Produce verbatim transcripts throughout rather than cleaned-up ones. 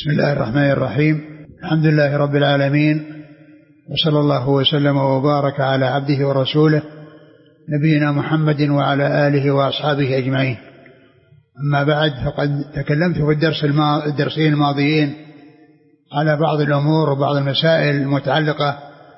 بسم الله الرحمن الرحيم. الحمد لله رب العالمين، وصلى الله وسلم وبارك على عبده ورسوله نبينا محمد وعلى آله وأصحابه أجمعين. أما بعد، فقد تكلمت في الدرس الدرسين الماضيين على بعض الأمور وبعض المسائل المتعلقة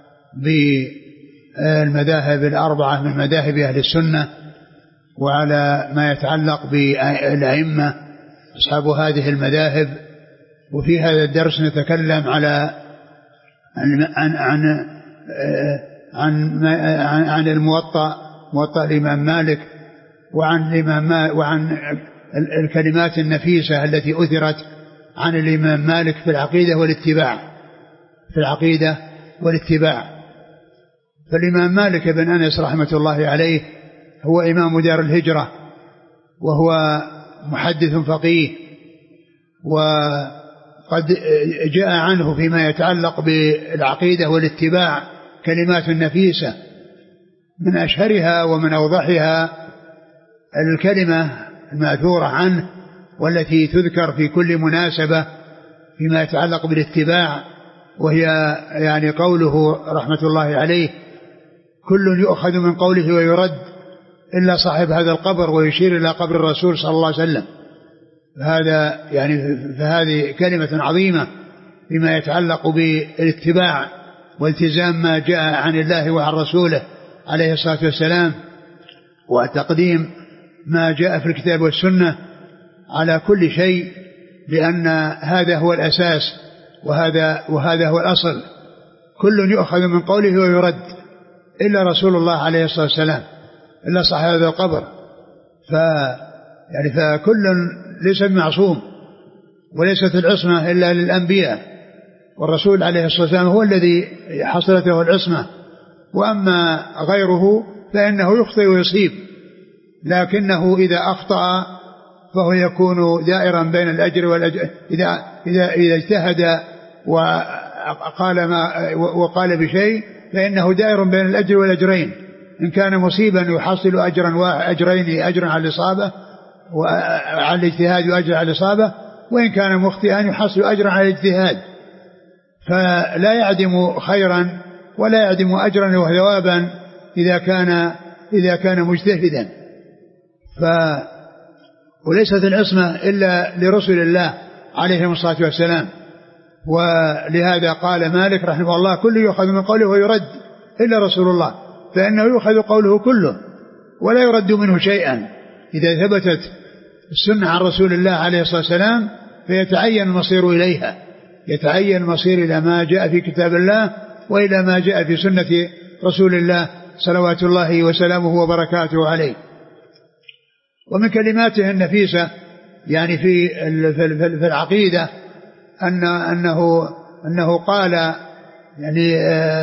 بالمذاهب الأربعة من مذاهب أهل السنة، وعلى ما يتعلق بالأئمة أصحاب هذه المذاهب. وفي هذا الدرس نتكلم على عن عن عن عن, عن الموطأ موطأ الإمام مالك، وعن الإمام وعن الكلمات النفيسة التي أثرت عن الإمام مالك في العقيدة والاتباع في العقيدة والاتباع. فالإمام مالك بن أنس رحمة الله عليه هو إمام دار الهجرة، وهو محدث فقيه، وقد جاء عنه فيما يتعلق بالعقيدة والاتباع كلمات نفيسة، من أشهرها ومن أوضحها الكلمة المأثورة عنه والتي تذكر في كل مناسبة فيما يتعلق بالاتباع، وهي يعني قوله رحمة الله عليه: كل يؤخذ من قوله ويرد إلا صاحب هذا القبر، ويشير إلى قبر الرسول صلى الله عليه وسلم. هذا يعني فهذه كلمة عظيمة فيما يتعلق بالاتباع والتزام ما جاء عن الله وعن رسوله عليه الصلاة والسلام، وتقديم ما جاء في الكتاب والسنة على كل شيء، لأن هذا هو الأساس وهذا وهذا هو الأصل. كل يؤخذ من قوله ويرد إلا رسول الله عليه الصلاة والسلام، إلا صاحب هذا القبر. ف يعني فكل ليس معصوم، وليست العصمة إلا للأنبياء، والرسول عليه الصلاة والسلام هو الذي حصلت له العصمة، وأما غيره فإنه يخطئ ويصيب، لكنه إذا أخطأ فهو يكون دائرا بين الأجر والأجر. إذا إذا إذا اجتهد وقال ما وقال بشيء فإنه دائر بين الأجر والأجرين، إن كان مصيبا يحصل أجرا وأجرين، أجرا على الإصابة وعلى الاجتهاد وأجر على الإصابة، وإن كان مخطئا يحصل أجرا على الاجتهاد، فلا يعدم خيرا ولا يعدم أجرا وثوابا إذا كان إذا كان مجتهدا. ف وليست العصمة إلا لرسل الله عليهم الصلاة والسلام. ولهذا قال مالك رحمه الله: كل يؤخذ من قوله ويرد إلا رسول الله، فإنه يؤخذ قوله كله ولا يرد منه شيئا. إذا ثبتت السنة عن رسول الله عليه الصلاة والسلام فيتعين المصير إليها، يتعين المصير إلى ما جاء في كتاب الله وإلى ما جاء في سنة رسول الله صلوات الله وسلامه وبركاته عليه. ومن كلماته النفيسة يعني في في العقيدة أن أنه أنه قال يعني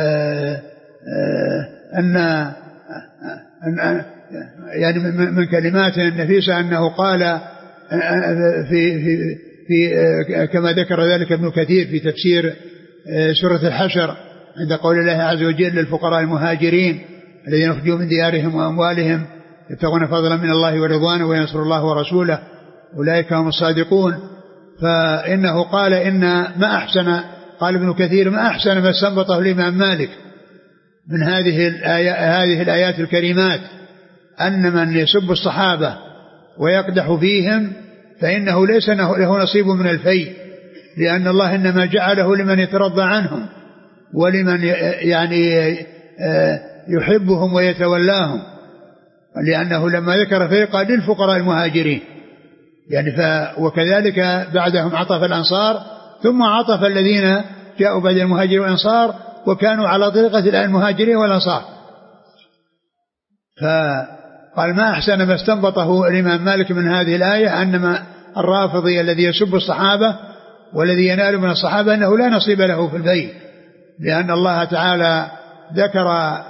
أن أن يعني من كلماته النفيسة أنه قال في في في كما ذكر ذلك ابن كثير في تفسير سورة الحشر عند قول الله عز وجل: للفقراء المهاجرين الذين أخرجوا من ديارهم وأموالهم يبتغون فضلا من الله ورضوانه وينصر الله ورسوله أولئك هم الصادقون. فإنه قال إن ما أحسن، قال ابن كثير: ما أحسن ما استنبطه الإمام مالك من هذه الآيات, هذه الآيات الكريمات، أن من يسب الصحابة ويقدح فيهم فإنه ليس له نصيب من الفيء، لأن الله إنما جعله لمن يترضى عنهم ولمن يعني يحبهم ويتولاهم، لأنه لما ذكر فيه قال: للفقراء المهاجرين يعني ف وكذلك بعدهم عطف الأنصار، ثم عطف الذين جاءوا بعد المهاجرين والأنصار وكانوا على طريقة المهاجرين والأنصار. فقال: ما أحسن ما استنبطه الإمام مالك من هذه الآية أن الرافضي الذي يسب الصحابة والذي ينال من الصحابة أنه لا نصيب له في البيت، لأن الله تعالى ذكر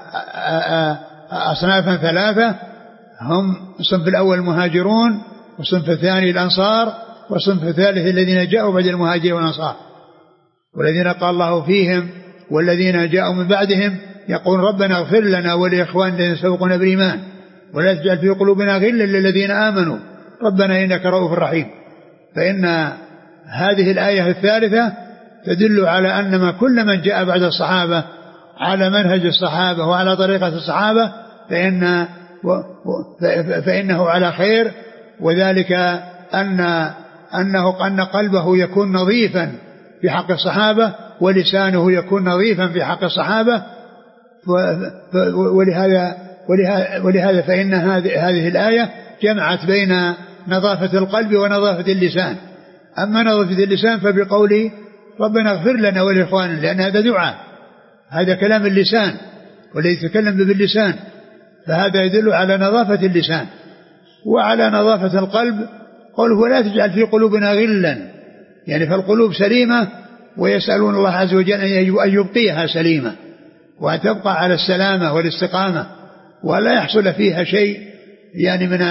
أصنافا ثلاثة، هم الصنف الأول المهاجرون، والصنف الثاني الأنصار، والصنف الثالث الذين جاءوا بعد المهاجرين والأنصار، والذين قال الله فيهم: والذين جاءوا من بعدهم يقول ربنا اغفر لنا ولإخواننا الذين سبقونا بالإيمان ولا تجعل في قلوبنا غلا للذين آمنوا ربنا إنك رؤوف رحيم. فإن هذه الآية الثالثة تدل على أن ما كل من جاء بعد الصحابة على منهج الصحابة وعلى طريقة الصحابة فإن فإنه على خير، وذلك أن أنه أن قلبه يكون نظيفا في حق الصحابة ولسانه يكون نظيفا في حق الصحابة. ولهذا ولهذا فإن هذه الآية جمعت بين نظافة القلب ونظافة اللسان. أما نظافة اللسان فبقول ربنا اغفر لنا ولإخواننا، لأن هذا دعاء، هذا كلام اللسان والذي يتكلم باللسان، فهذا يدل على نظافة اللسان. وعلى نظافة القلب قوله ولا تجعل في قلوبنا غلا، يعني فالقلوب سليمة ويسألون الله عز وجل أن يبقيها سليمة وأن تبقى على السلامة والاستقامة ولا يحصل فيها شيء يعني من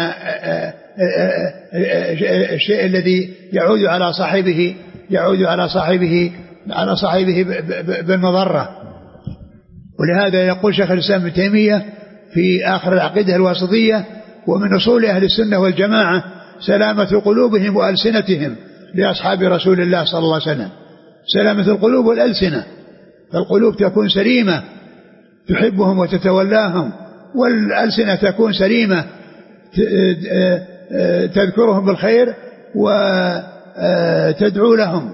الشيء الذي يعود على صاحبه يعود على صاحبه على صاحبه بالمضرة. ولهذا يقول شيخ الإسلام ابن تيمية في آخر العقيدة الواسطية ومن أصول أهل السنة والجماعة سلامة قلوبهم وألسنتهم لأصحاب رسول الله صلى الله عليه وسلم. سلامة القلوب والألسنة، فالقلوب تكون سليمة تحبهم وتتولاهم، والألسنة تكون سليمة تذكرهم بالخير وتدعو لهم.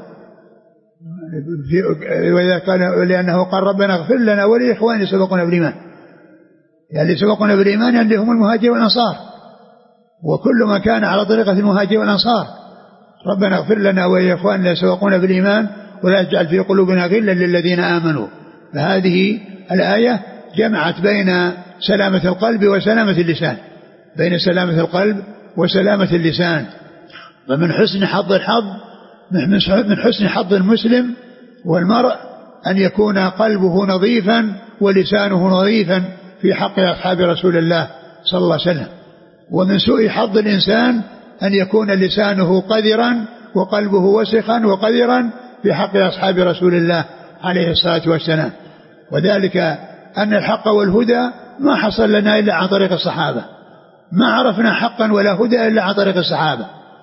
وإذا قال لأنه قال ربنا اغفر لنا ولإخواننا سبقونا بالإيمان، يعني سبقونا بالإيمان يعني هم المهاجر والأنصار، وكل ما كان على طريقة المهاجر والأنصار. ربنا اغفر لنا ولإخواننا سبقونا بالإيمان ولا تجعل في قلوبنا غلا للذين آمنوا. فهذه الآية جمعت بين سلامة القلب وسلامة اللسان، بين سلامة القلب وسلامة اللسان. ومن حسن حظ الحظ من حسن حظ المسلم والمرء أن يكون قلبه نظيفا ولسانه نظيفا في حق أصحاب رسول الله صلى الله عليه وسلم. ومن سوء حظ الإنسان أن يكون لسانه قذرا وقلبه وسخا وقذرا في حق أصحاب رسول الله عليه الصلاة والسلام. وذلك أن الحق والهدى ما حصل لنا إلا عن طريق الصحابة، ما عرفنا حقا ولا هدى إلا عن طريق الصحابة.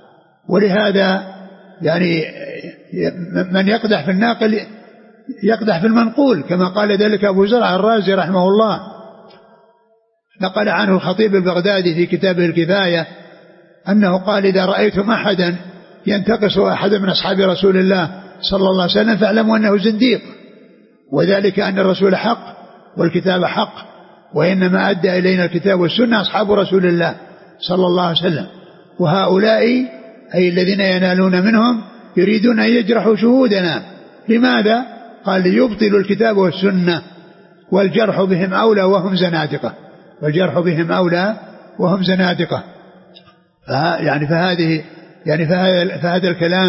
ولهذا يعني من يقدح في الناقل يقدح في المنقول، كما قال ذلك أبو زرع الرازي رحمه الله. نقل عنه الخطيب البغدادي في كتابه الكفاية أنه قال إذا رأيتم أحدا ينتقص أحد من أصحاب رسول الله صلى الله عليه وسلم فاعلموا أنه زنديق، وذلك أن الرسول حق والكتاب حق، وإنما أدى إلينا الكتاب والسنة أصحاب رسول الله صلى الله عليه وسلم. وهؤلاء أي الذين ينالون منهم يريدون أن يجرحوا شهودنا. لماذا؟ قال ليبطلوا الكتاب والسنة والجرح بهم أولى وهم زنادقة، والجرح بهم أولى وهم زنادقة. يعني فهذه يعني فهذا, فهذا الكلام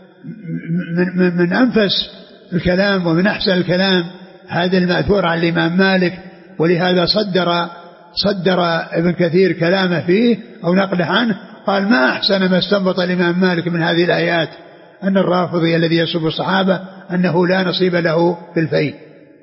من, من, من أنفس الكلام ومن أحسن الكلام هذا المأثور عن الإمام مالك. ولهذا صدر صدر ابن كثير كلامه فيه أو نقله عنه، قال ما أحسن ما استنبط الإمام مالك من هذه الآيات أن الرافضي الذي يسب الصحابة أنه لا نصيب له في الفيء.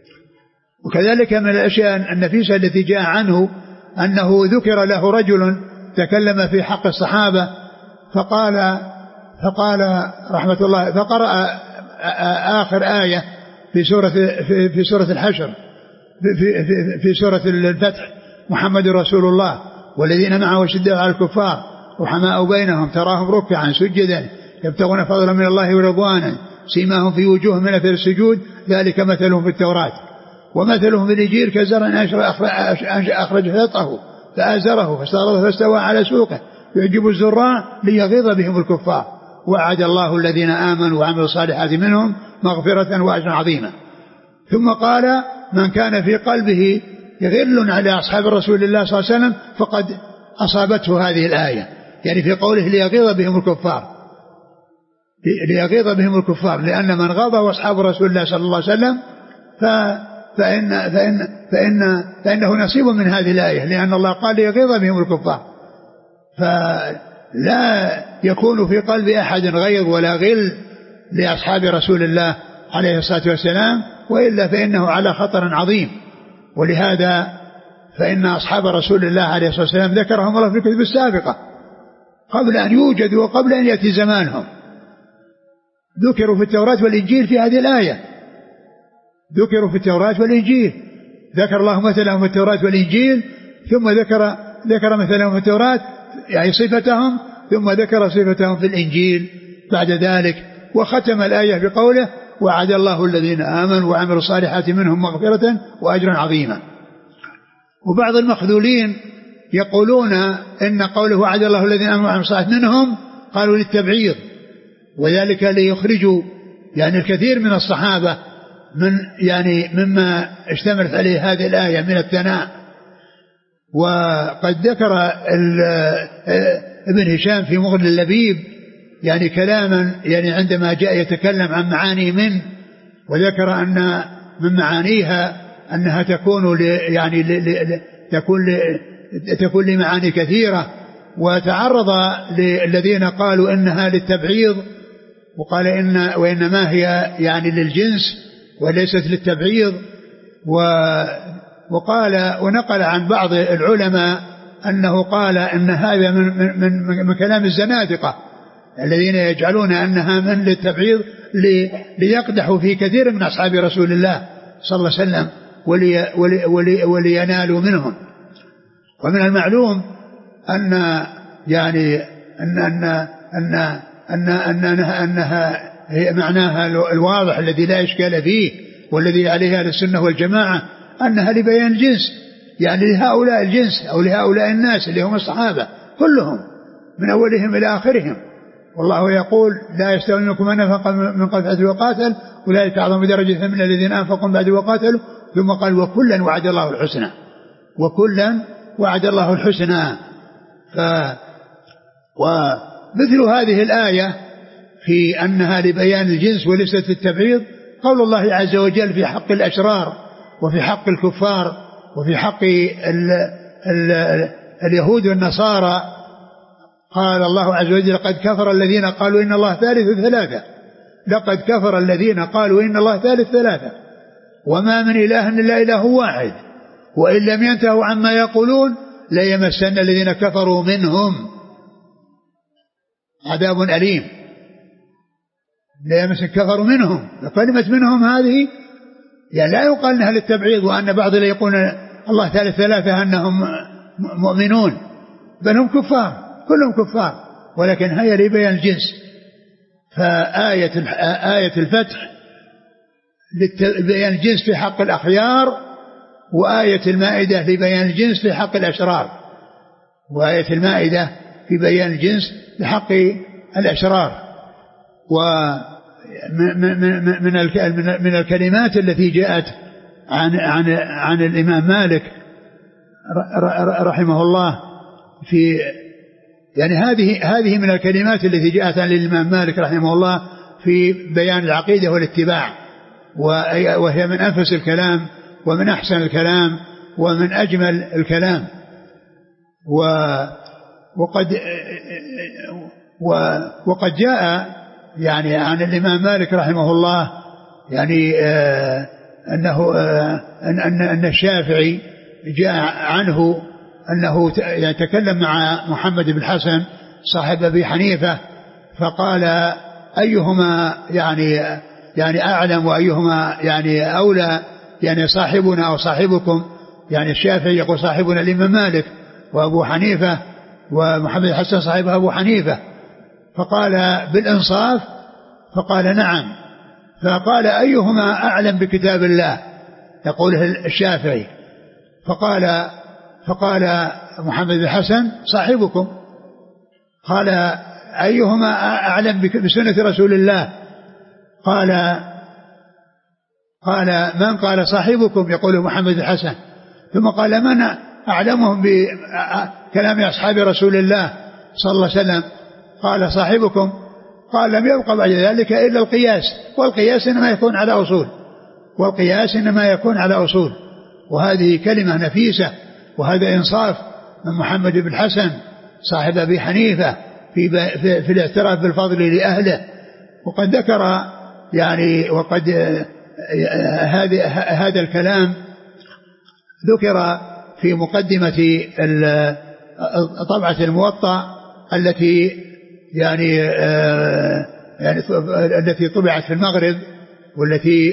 وكذلك من الأشياء النفيسة التي جاء عنه أنه ذكر له رجل تكلم في حق الصحابة فقال فقال رحمة الله فقرأ آخر آية في سورة في, في سورة الحشر في, في, في سورة الفتح محمد رسول الله والذين معه شدة على الكفار رحماء بينهم تراهم ركعا سجدا يبتغون فضلا من الله ورضوانا سيماهم في وجوههم من أثر السجود ذلك مثلهم في التوراة ومثلهم في الإنجيل كزرع أخرج شطأه فآزره فاستغلظ فاستوى على سوقه يعجب الزراع ليغيظ بهم الكفار وعد الله الذين آمنوا وعملوا الصالحات منهم مغفرة وأجرا عظيما. ثم قال من كان في قلبه غل على أصحاب رسول الله صلى الله عليه وسلم فقد أصابته هذه الآية، يعني في قوله ليغيظ بهم الكفار ليغيظ بهم الكفار لأن من غضب أصحاب رسول الله صلى الله عليه وسلم فإن فإن فإن فإنه نصيب من هذه الآية، لأن الله قال ليغيظ بهم الكفار. فلا يكون في قلب أحد غيظ ولا غل لأصحاب رسول الله عليه الصلاة والسلام، وإلا فإنه على خطر عظيم. ولهذا فإن أصحاب رسول الله عليه الصلاة والسلام ذكرهم الله في الكتب السابقة قبل أن يوجدوا وقبل أن يأتي زمانهم، ذكروا في التوراة والإنجيل في هذه الآية، ذكروا في التوراة والإنجيل، ذكر الله مثلهم في التوراة والإنجيل ثم ذكر ذكر مثلهم في التوراة يعني صفتهم، ثم ذكر صفتهم في الإنجيل بعد ذلك، وختم الآية بقوله وعد الله الذين آمنوا وعملوا الصالحات منهم مغفرة وأجرا عظيما. وبعض المخذولين يقولون إن قوله وعد الله الذين آمنوا وعملوا الصالحات منهم قالوا للتبعيض، وذلك ليخرجوا يعني الكثير من الصحابة من يعني مما اشتملت عليه هذه الآية من الثناء. وقد ذكر ابن هشام في مغني اللبيب يعني كلاما يعني عندما جاء يتكلم عن معاني من، وذكر أن من معانيها أنها تكون ل يعني ل ل تكون ل تكون لمعاني كثيرة، وتعرض للذين قالوا إنها للتبعيض وقال إن وإنما هي يعني للجنس وليست للتبعيض. وقال ونقل عن بعض العلماء أنه قال إن هذا من, من, من كلام الزنادقة الذين يجعلون أنها من للتبعيض ليقدحوا في كثير من أصحاب رسول الله صلى الله عليه وسلم ولي ولي ولي ولينالوا منهم. ومن المعلوم أن يعني أن أن أن أن أنها, أنها هي معناها الواضح الذي لا إشكال فيه والذي عليها السنة والجماعة أنها لبيان الجنس، يعني لهؤلاء الجنس أو لهؤلاء الناس اللي هم الصحابة كلهم من أولهم إلى آخرهم. والله يقول لا يستوي منكم من أنفق من قبل وقاتل أولئك أعظم درجة من الذين أنفقوا بعد وقاتلوا، ثم قال وكلا وعد الله الحسنى، وكلا وعد الله الحسنى. ف ومثل هذه الآية في أنها لبيان الجنس وليست للتبعيض قول الله عز وجل في حق الأشرار وفي حق الكفار وفي حق ال ال اليهود والنصارى. قال الله عز وجل لقد كفر الذين قالوا إن الله ثالث ثلاثة، لقد كفر الذين قالوا إن الله ثالث ثلاثة وما من إله إلا إله واحد وإن لم ينتهوا عما يقولون ليمسن الذين كفروا منهم عذاب أليم. ليمسن كفروا منهم، كلمة منهم هذه يعني لا يقال أنها للتبعيض وأن بعض اللي يقول الله ثالث ثلاثة أنهم مؤمنون، بل هم كفار كلهم كفار، ولكن هي لبيان الجنس. فآية آية الفتح لبيان الجنس في حق الأخيار، وآية المائدة لبيان الجنس في حق الأشرار، وآية المائدة في بيان الجنس في حق الأشرار. ومن من الكلمات التي جاءت عن عن عن الإمام مالك رحمه الله في يعني هذه هذه من الكلمات التي جاءت عن الإمام مالك رحمه الله في بيان العقيدة والاتباع، وهي من أنفس الكلام ومن أحسن الكلام ومن أجمل الكلام. وقد وقد جاء يعني عن الإمام مالك رحمه الله يعني أنه أن أن الشافعي جاء عنه أنه يتكلم مع محمد بن الحسن صاحب أبي حنيفة فقال أيهما يعني يعني أعلم وأيهما يعني أولى، يعني صاحبنا أو صاحبكم، يعني الشافعي يقول صاحبنا الإمام مالك وأبو حنيفة ومحمد بن الحسن صاحب أبو حنيفة، فقال بالإنصاف فقال نعم. فقال أيهما أعلم بكتاب الله، يقوله الشافعي، فقال فقال محمد بن الحسن صاحبكم. قال أيهما أعلم بسنة رسول الله، قال قال من قال صاحبكم، يقول محمد بن الحسن. ثم قال من أعلمهم بكلام أصحاب رسول الله صلى الله عليه وسلم، قال صاحبكم. قال لم يبقى بعد ذلك إلا القياس، والقياس إنما يكون على أصول، والقياس إنما يكون على أصول. وهذه كلمة نفيسة، وهذا إنصاف من محمد بن الحسن صاحب أبي حنيفة في, في, في الاعتراف بالفضل لأهله. وقد ذكر يعني وقد هذا هذا الكلام ذكر في مقدمة طبعة الموطأ التي يعني يعني التي طبعت في المغرب، والتي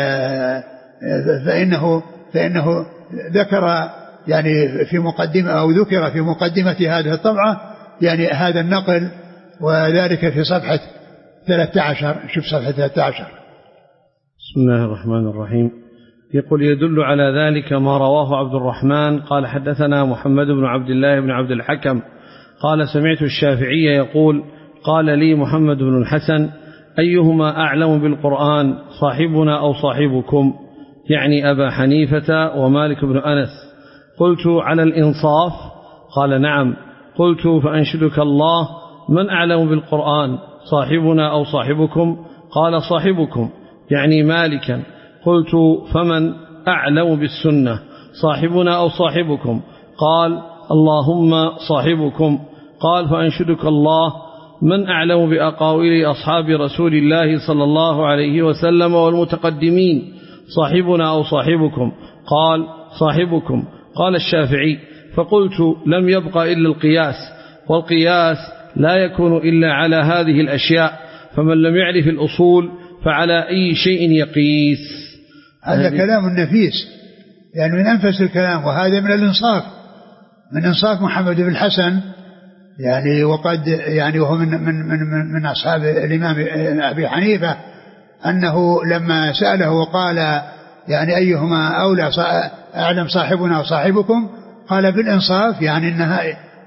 فإنه فإنه ذكر يعني في مقدمة أو ذكر في مقدمة هذه الطبعة يعني هذا النقل، وذلك في صفحة ثلاثة عشر. شوف صفحة ثلاثة عشر. بسم الله الرحمن الرحيم. يقول: يدل على ذلك ما رواه عبد الرحمن قال: حدثنا محمد بن عبد الله بن عبد الحكم قال: سمعت الشافعي يقول: قال لي محمد بن الحسن: أيهما أعلم بالقرآن، صاحبنا أو صاحبكم؟ يعني أبا حنيفة ومالك بن أنس. قلت: على الإنصاف؟ قال: نعم. قلت: فأنشدك الله، من أعلم بالقرآن، صاحبنا أو صاحبكم؟ قال: صاحبكم، يعني مالكا. قلت: فمن أعلم بالسنة، صاحبنا أو صاحبكم؟ قال: اللهم صاحبكم. قال: فأنشدك الله، من أعلم بأقاويل أصحاب رسول الله صلى الله عليه وسلم والمتقدمين، صاحبنا أو صاحبكم؟ قال: صاحبكم. قال الشافعي: فقلت: لم يبق إلا القياس، والقياس لا يكون إلا على هذه الأشياء، فمن لم يعرف الأصول فعلى أي شيء يقيس؟ هذا كلام نفيس، يعني من أنفس الكلام، وهذا من الإنصاف، من إنصاف محمد بن الحسن، يعني وقد يعني وهو من من من, من أصحاب الإمام أبي حنيفة، أنه لما سأله وقال: يعني أيهما أولى، أعلم صاحبنا وصاحبكم؟ قال: بالإنصاف، يعني إنها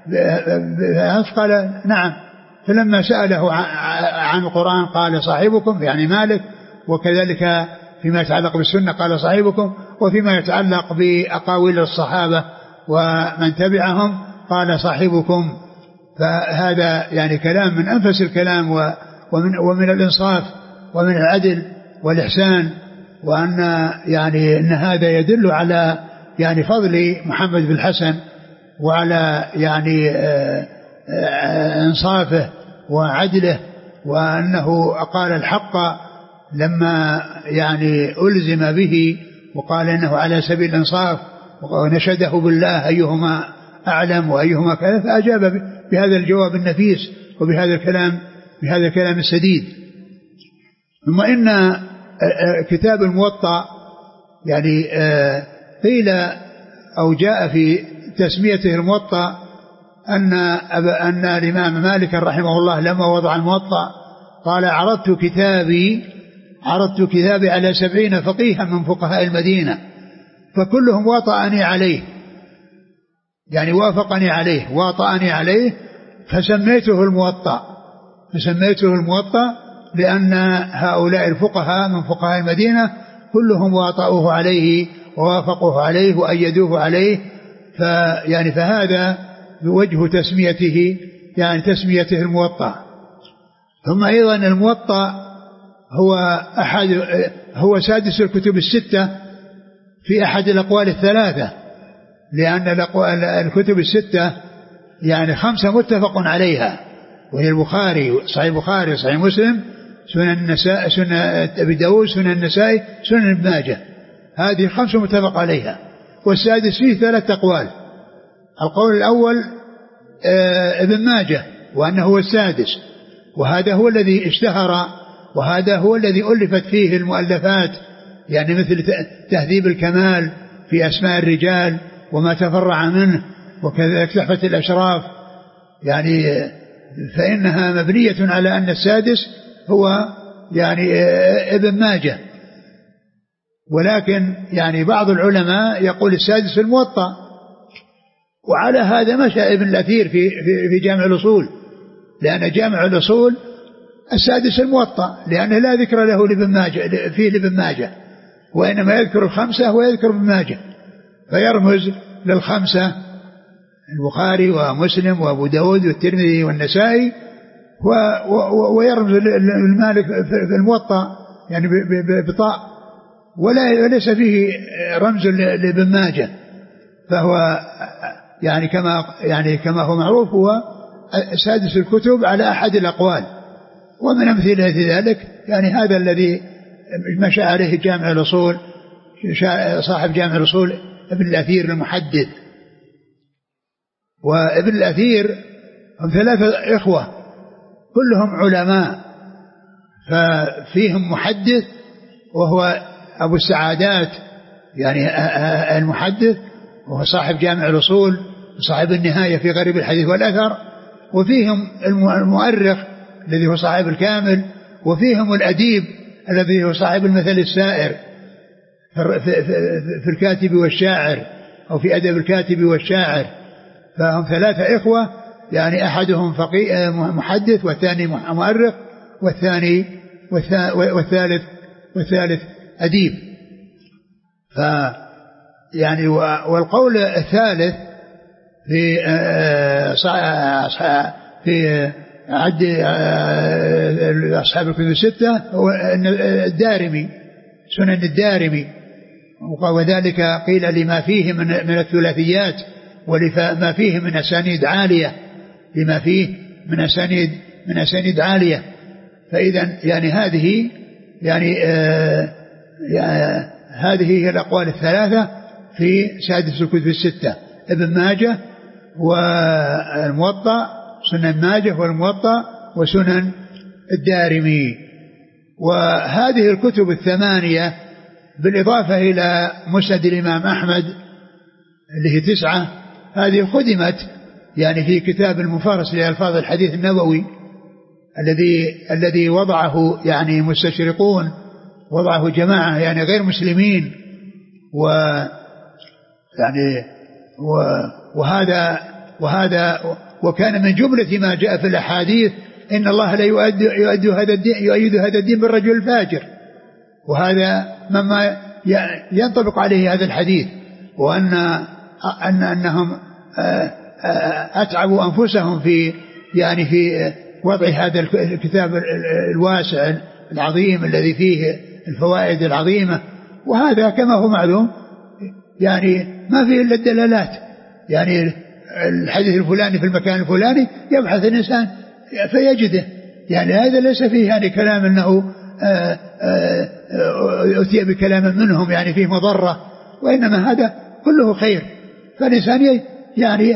قال: نعم. فلما سأله عن القرآن قال: صاحبكم، يعني مالك. وكذلك فيما يتعلق بالسنة قال: صاحبكم. وفيما يتعلق بأقاويل الصحابة ومن تبعهم قال: صاحبكم. فهذا يعني كلام من أنفس الكلام، ومن, ومن الإنصاف ومن العدل والإحسان، وأن يعني أن هذا يدل على يعني فضل محمد بن الحسن، وعلى يعني إنصافه وعدله، وأنه قال الحق لما يعني ألزم به، وقال إنه على سبيل الإنصاف، ونشده بالله أيهما أعلم وأيهما كذا، فأجاب بهذا الجواب النفيس وبهذا الكلام بهذا الكلام السديد. ثم إن كتاب الموطأ يعني قيل أو جاء في تسميته الموطأ أن أن الإمام مالك رحمه الله لما وضع الموطأ قال: عرضت كتابي عرضت كتابي على سبعين فقيها من فقهاء المدينة، فكلهم واطأني عليه، يعني وافقني عليه واطأني عليه، فسميته الموطأ فسميته الموطأ لأن هؤلاء الفقهاء من فقهاء المدينة كلهم واطأوه عليه ووافقوه عليه وأيدوه عليه، فيعني فهذا بوجه تسميته، يعني تسميته الموطأ. ثم أيضا الموطأ هو أحد هو سادس الكتب الستة في أحد الأقوال الثلاثة، لأن الكتب الستة يعني خمسة متفق عليها، وهي البخاري، صحيح البخاري، صحيح مسلم، سنن النساء، سنن أبي داود، سنن النسائي، سنن ابن ماجه، هذه خمسة متفق عليها. والسادس فيه ثلاث أقوال. القول الأول آه ابن ماجه، وأنه هو السادس، وهذا هو الذي اشتهر، وهذا هو الذي ألفت فيه المؤلفات، يعني مثل تهذيب الكمال في أسماء الرجال وما تفرع منه، وكذلك تحفة الأشراف، يعني فإنها مبنية على أن السادس هو يعني ابن ماجه. ولكن يعني بعض العلماء يقول السادس في الموطأ، وعلى هذا مشى ابن الأثير في, في, في جامع الأصول، لأن جامع الأصول السادس الموطأ، لأنه لا ذكر له لابن ماجه فيه لابن ماجه، وإنما يذكر الخمسة ويذكر ابن ماجه، فيرمز للخمسة البخاري ومسلم وأبو داود والترمذي والنسائي، ويرمز للمالك في الموطأ يعني بطاء، وليس فيه رمز لابن ماجه، فهو يعني كما يعني كما هو معروف هو سادس الكتب على أحد الأقوال. ومن أمثلة ذلك يعني هذا الذي مشى عليه جامع الأصول، صاحب جامع الأصول ابن الأثير المحدث. وابن الأثير هم ثلاثة إخوة كلهم علماء، ففيهم محدث وهو أبو السعادات يعني المحدث، وهو صاحب جامع الأصول وصاحب النهاية في غريب الحديث والأثر، وفيهم المؤرخ الذي هو صاحب الكامل، وفيهم الأديب الذي هو صاحب المثل السائر في الكاتب والشاعر أو في أدب الكاتب والشاعر. فهم ثلاثة إخوة، يعني أحدهم فقيه محدث، والثاني مؤرخ، والثاني والثالث والثالث أديب. ف يعني والقول الثالث في في عد أصحاب الكتب الستة هو الدارمي، سنن الدارمي، وذلك قيل لما فيه من من الثلاثيات ولما فيه من أسانيد عالية، لما فيه من أسانيد من أسانيد عالية. فإذا يعني هذه يعني آه يعني هذه هي الأقوال الثلاثة في سادس الكتب الستة: ابن ماجه والموطأ، سنن ماجه والموطأ، وسنن الدارمي. وهذه الكتب الثمانية بالإضافة إلى مسند الإمام أحمد اللي هي تسعة، هذه خدمت يعني في كتاب المفارس لألفاظ الحديث النبوي الذي الذي وضعه يعني مستشرقون، وضعه جماعة يعني غير مسلمين، و يعني وهذا وهذا وكان من جملة ما جاء في الأحاديث إن الله لا يؤيد يؤيد هذا الدين يؤيد هذا الدين بالرجل الفاجر، وهذا مما ينطبق عليه هذا الحديث، وأن أن أنهم أتعبوا أنفسهم في يعني في وضع هذا الكتاب الواسع العظيم الذي فيه الفوائد العظيمة. وهذا كما هو معلوم يعني ما فيه إلا الدلالات، يعني الحديث الفلاني في المكان الفلاني يبحث الإنسان فيجده، يعني هذا ليس فيه يعني كلام أنه أتي بكلام منهم يعني فيه مضرة، وإنما هذا كله خير. فالإنسان يعني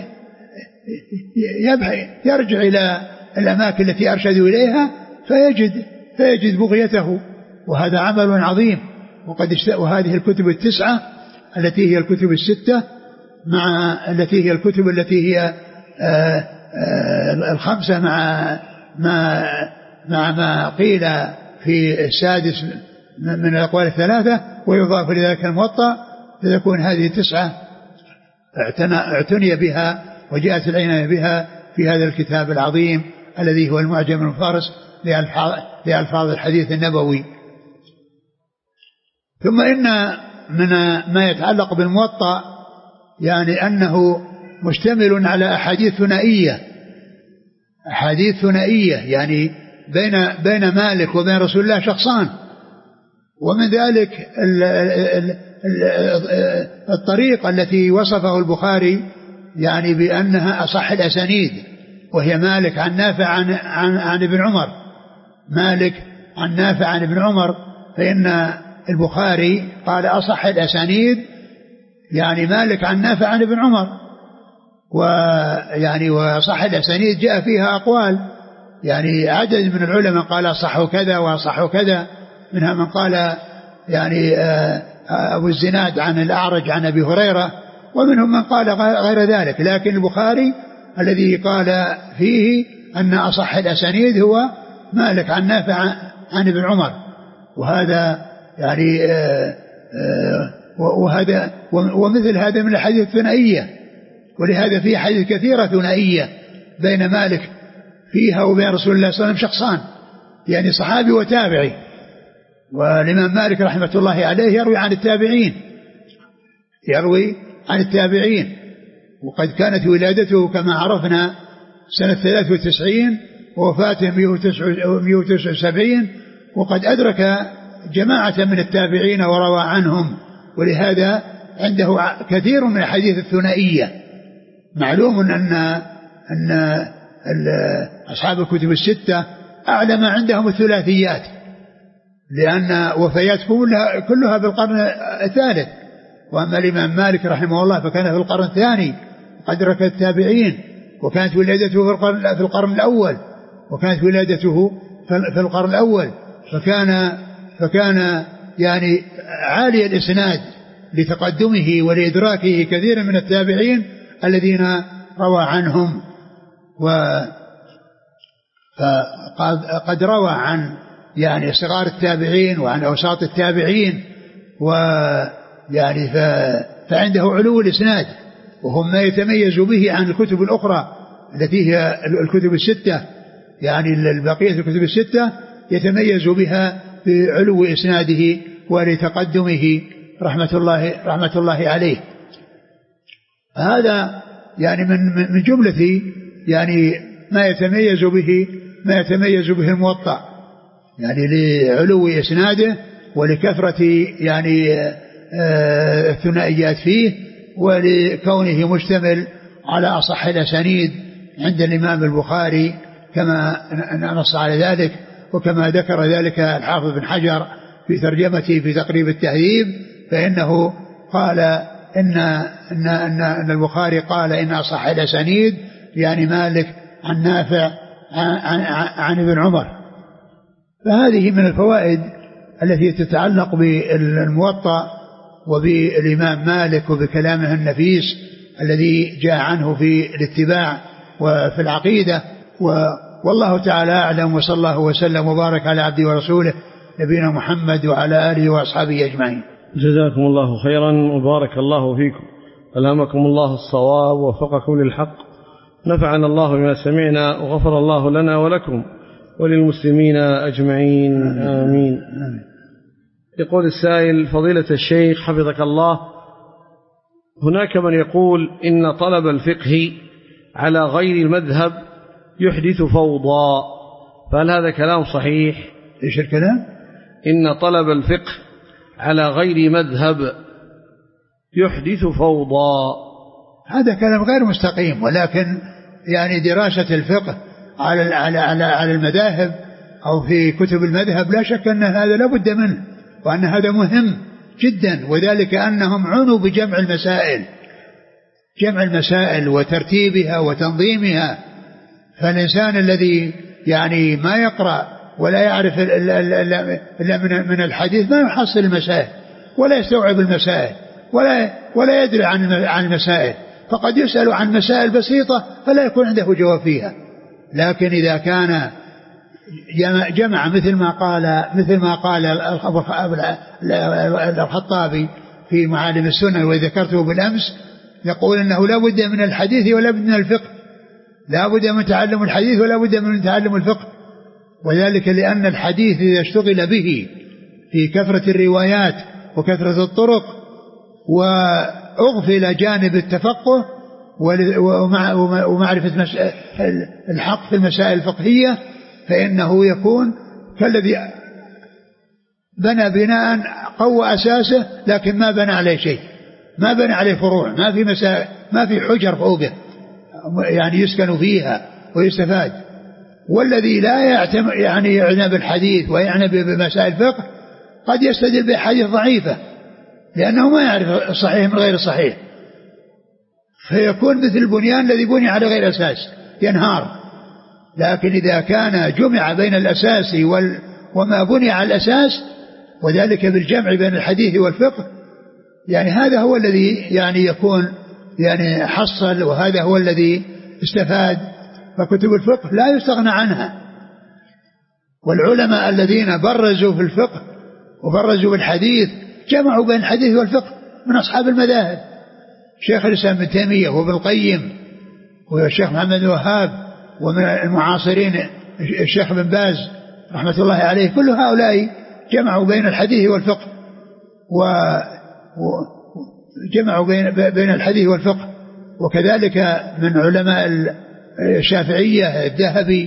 يرجع إلى الأماكن التي أرشدوا إليها فيجد فيجد بغيته، وهذا عمل عظيم. وقد وهذه الكتب التسعة التي هي الكتب الستة مع التي هي الكتب التي هي آآ آآ الخمسة مع ما مع ما قيل في السادس من الأقوال الثلاثة، ويضاف لذلك الموطأ، فتكون هذه تسعة اعتني بها وجاءت العناية بها في هذا الكتاب العظيم الذي هو المعجم المفارس لألفاظ الحديث النبوي. ثم إن من ما يتعلق بالموطأ يعني أنه مشتمل على أحاديث ثنائية، أحاديث ثنائية يعني بين بين مالك وبين رسول الله شخصان، ومن ذلك الطريقة التي وصفه البخاري يعني بأنها أصح الأسانيد، وهي مالك عن نافع عن, عن, عن ابن عمر، مالك عن نافع عن ابن عمر. فإن البخاري قال أصح الأسانيد يعني مالك عن نافع عن ابن عمر، ويعني وصح الأسانيد جاء فيها أقوال، يعني عدد من العلماء قال أصح كذا وأصح كذا، منها من قال يعني أبو الزناد عن الأعرج عن أبي هريرة، ومنهم من قال غير ذلك. لكن البخاري الذي قال فيه أن أصح الأسانيد هو مالك عن نافع عن ابن عمر، وهذا يعني وهذا ومثل هذا من الحديث الثنائية، ولهذا في حديث كثيرة ثنائية بين مالك فيها وبين رسول الله صلى الله عليه وسلم شخصان، يعني صحابي وتابعي. والإمام مالك رحمة الله عليه يروي عن التابعين، يروي عن التابعين، وقد كانت ولادته كما عرفنا سنة ثلاث وتسعين ووفاته مئة وتسعة وسبعين، وقد أدرك جماعة من التابعين وروى عنهم، ولهذا عنده كثير من الحديث الثنائية. معلوم أن أن أصحاب الكتب الستة أعلى ما عندهم الثلاثيات، لأن وفياتهم كلها, كلها بالقرن الثالث، وأما الإمام مالك رحمه الله فكان في القرن الثاني وقد أدرك التابعين، وكانت ولادته في القرن, في القرن الأول، وكانت ولادته في القرن الأول، فكان فكان يعني عالي الإسناد لتقدمه ولإدراكه كثير من التابعين الذين روى عنهم، وقد روى عن يعني صغار التابعين وعن أوساط التابعين، ويعني فعنده علو الإسناد، وهم ما يتميز به عن الكتب الأخرى التي هي الكتب الستة، يعني البقية الكتب الستة يتميز بها بعلو إسناده ولتقدمه رحمة الله رحمة الله عليه. هذا يعني من من جملة يعني ما يتميز به ما يتميز به الموطأ، يعني لعلو إسناده ولكثرة يعني الثنائيات فيه، ولكونه مشتمل على أصح الأسانيد عند الإمام البخاري كما نص على ذلك، وكما ذكر ذلك الحافظ بن حجر في ترجمته في تقريب التهذيب، فإنه قال إن, إن, إن, إن البخاري قال إن أصح الأسانيد يعني مالك عن نافع عن, عن, عن ابن عمر. فهذه من الفوائد التي تتعلق بالموطأ وبالإمام مالك وبكلامه النفيس الذي جاء عنه في الاتباع وفي العقيدة. والله تعالى أعلم، وصلى الله وسلم وبارك على عبده ورسوله نبينا محمد وعلى آله وأصحابه أجمعين. جزاكم الله خيرا وبارك الله فيكم، ألهمكم الله الصواب ووفقكم للحق، نفعنا الله بما سمعنا وغفر الله لنا ولكم وللمسلمين أجمعين، آمين. يقول السائل: فضيلة الشيخ حفظك الله، هناك من يقول إن طلب الفقه على غير المذهب يحدث فوضى، فهل هذا كلام صحيح؟ إيش الكلام؟ إن طلب الفقه على غير مذهب يحدث فوضى. هذا كلام غير مستقيم، ولكن يعني دراسة الفقه على على على على المذاهب أو في كتب المذهب لا شك أن هذا لا بد منه، وأن هذا مهم جدا، وذلك أنهم عنوا بجمع المسائل جمع المسائل وترتيبها وتنظيمها. فالإنسان الذي يعني ما يقرأ ولا يعرف إلا من الحديث ما يحصل المسائل ولا يستوعب المسائل ولا ولا يدري عن عن المسائل، فقد يسأل عن مسائل بسيطة فلا يكون عنده جواب فيها. لكن إذا كان جمع مثل ما قال مثل ما قال الخطابي في معالم السنة وذكرته بالأمس، يقول إنه لا بد من الحديث ولا بد من الفقه، لا بد من تعلم الحديث ولا بد من تعلم الفقه. وذلك لأن الحديث إذا اشتغل به في كثرة الروايات وكثرة الطرق وأغفل جانب التفقه ومعرفة الحق في المسائل الفقهية، فإنه يكون كالذي بنى بناء قوى أساسه لكن ما بنى عليه شيء، ما بنى عليه فروع، ما في مسائل، ما في حجر فوقه يعني يسكن فيها ويستفاد. والذي لا يعتم يعني يعنى بالحديث ويعنى بمسائل الفقه قد يستدل بحديث ضعيفة لأنه ما يعرف الصحيح من غير الصحيح، فيكون مثل البنيان الذي بني على غير أساس ينهار. لكن إذا كان جمع بين الأساس وما بني على الأساس، وذلك بالجمع بين الحديث والفقه، يعني هذا هو الذي يعني يكون يعني حصل، وهذا هو الذي استفاد. فكتب الفقه لا يستغنى عنها، والعلماء الذين برزوا في الفقه وبرزوا بالحديث جمعوا بين الحديث والفقه من أصحاب المذاهب، شيخ الإسلام ابن تيمية وابن القيم والشيخ محمد بن وهاب، ومن المعاصرين الشيخ بن باز رحمة الله عليه، كل هؤلاء جمعوا بين الحديث والفقه وجمعوا بين بين الحديث والفقه. وكذلك من علماء الشافعية الذهبي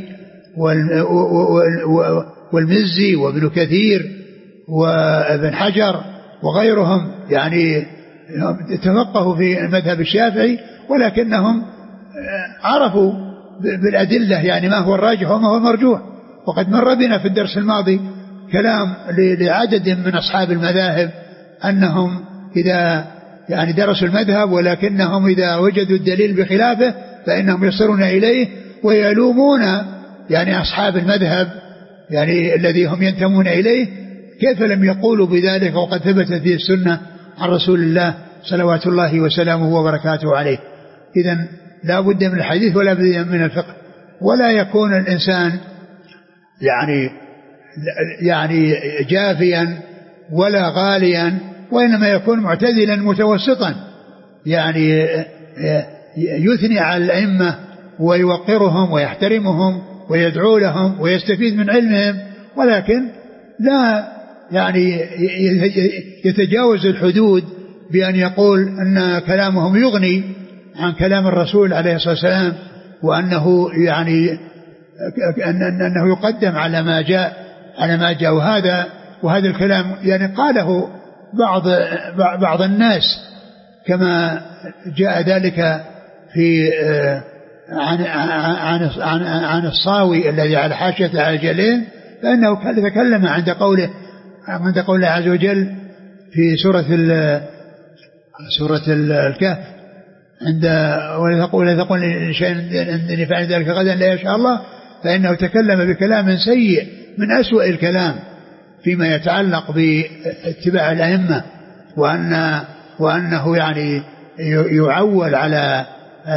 والمزي وابن كثير وابن حجر وغيرهم، يعني تفقهوا في المذهب الشافعي ولكنهم عرفوا بالأدلة يعني ما هو الراجح وما هو المرجوح. وقد مر بنا في الدرس الماضي كلام لعدد من أصحاب المذاهب أنهم إذا يعني درسوا المذهب ولكنهم إذا وجدوا الدليل بخلافه فإنهم يصيرون إليه ويلومون يعني أصحاب المذهب يعني الذي هم ينتمون إليه، كيف لم يقولوا بذلك وقد ثبتت في السنة عن رسول الله صلوات الله وسلامه وبركاته عليه. إذن لا بد من الحديث ولا بد من الفقه، ولا يكون الإنسان يعني يعني جافيا ولا غاليا، وإنما يكون معتدلا متوسطا، يعني يثني على الأئمة ويوقرهم ويحترمهم ويدعو لهم ويستفيد من علمهم، ولكن لا يعني يتجاوز الحدود بأن يقول أن كلامهم يغني عن كلام الرسول عليه الصلاة والسلام، وأنه يعني أنه يقدم على ما جاء على ما جاء وهذا وهذا الكلام يعني قاله بعض بعض الناس كما جاء ذلك في عن عن عن, عن الصاوي الذي على حاشية على الجلين، فإنه تكلم عند قوله عند قوله عز وجل في سورة سورة الكهف عند ولا تقول لا تقول شيء إني فاعل ذلك غدا لا يشاء الله، فإنه تكلم بكلام سيء من أسوأ الكلام فيما يتعلق باتباع الأئمة، وأن وأنه يعني يعول على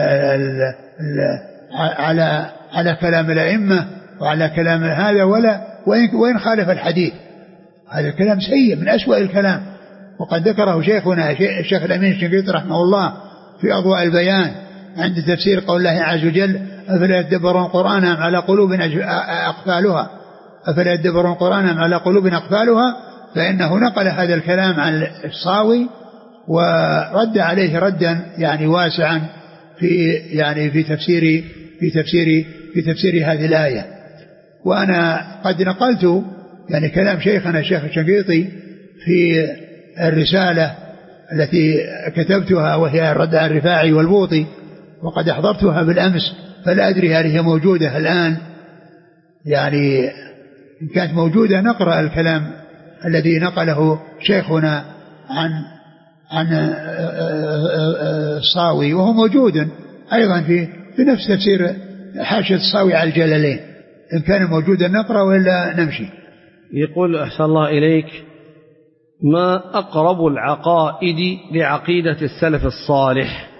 على على كلام الأئمة وعلى كلام هذا ولا وإن خالف الحديث. هذا الكلام سيء من أسوأ الكلام، وقد ذكره شيخنا الشيخ الأمين الشنقيطي رحمه الله في أضواء البيان عند تفسير قول الله عز وجل أفلا يدبرون القرآن أم على قلوب أقفالها أفلا يدبرون القرآن أم على قلوب أقفالها، فإنه نقل هذا الكلام عن الصاوي ورد عليه ردا يعني واسعا في يعني في تفسير في تفسير في تفسير هذه الآية. وأنا قد نقلت يعني كلام شيخنا الشيخ الشنقيطي في الرسالة التي كتبتها وهي الرد على الرفاعي والبوطي، وقد أحضرتها بالأمس، فلا أدري هل هي موجودة الآن. يعني إن كانت موجودة نقرأ الكلام الذي نقله شيخنا عن عن الصاوي، وهو موجود أيضا في في نفس تفسير حاشية الصاوي على الجلالين. إن كان موجودا نقرأ وإلا نمشي. يقول أحسن الله إليك: ما أقرب العقائد لعقيدة السلف الصالح؟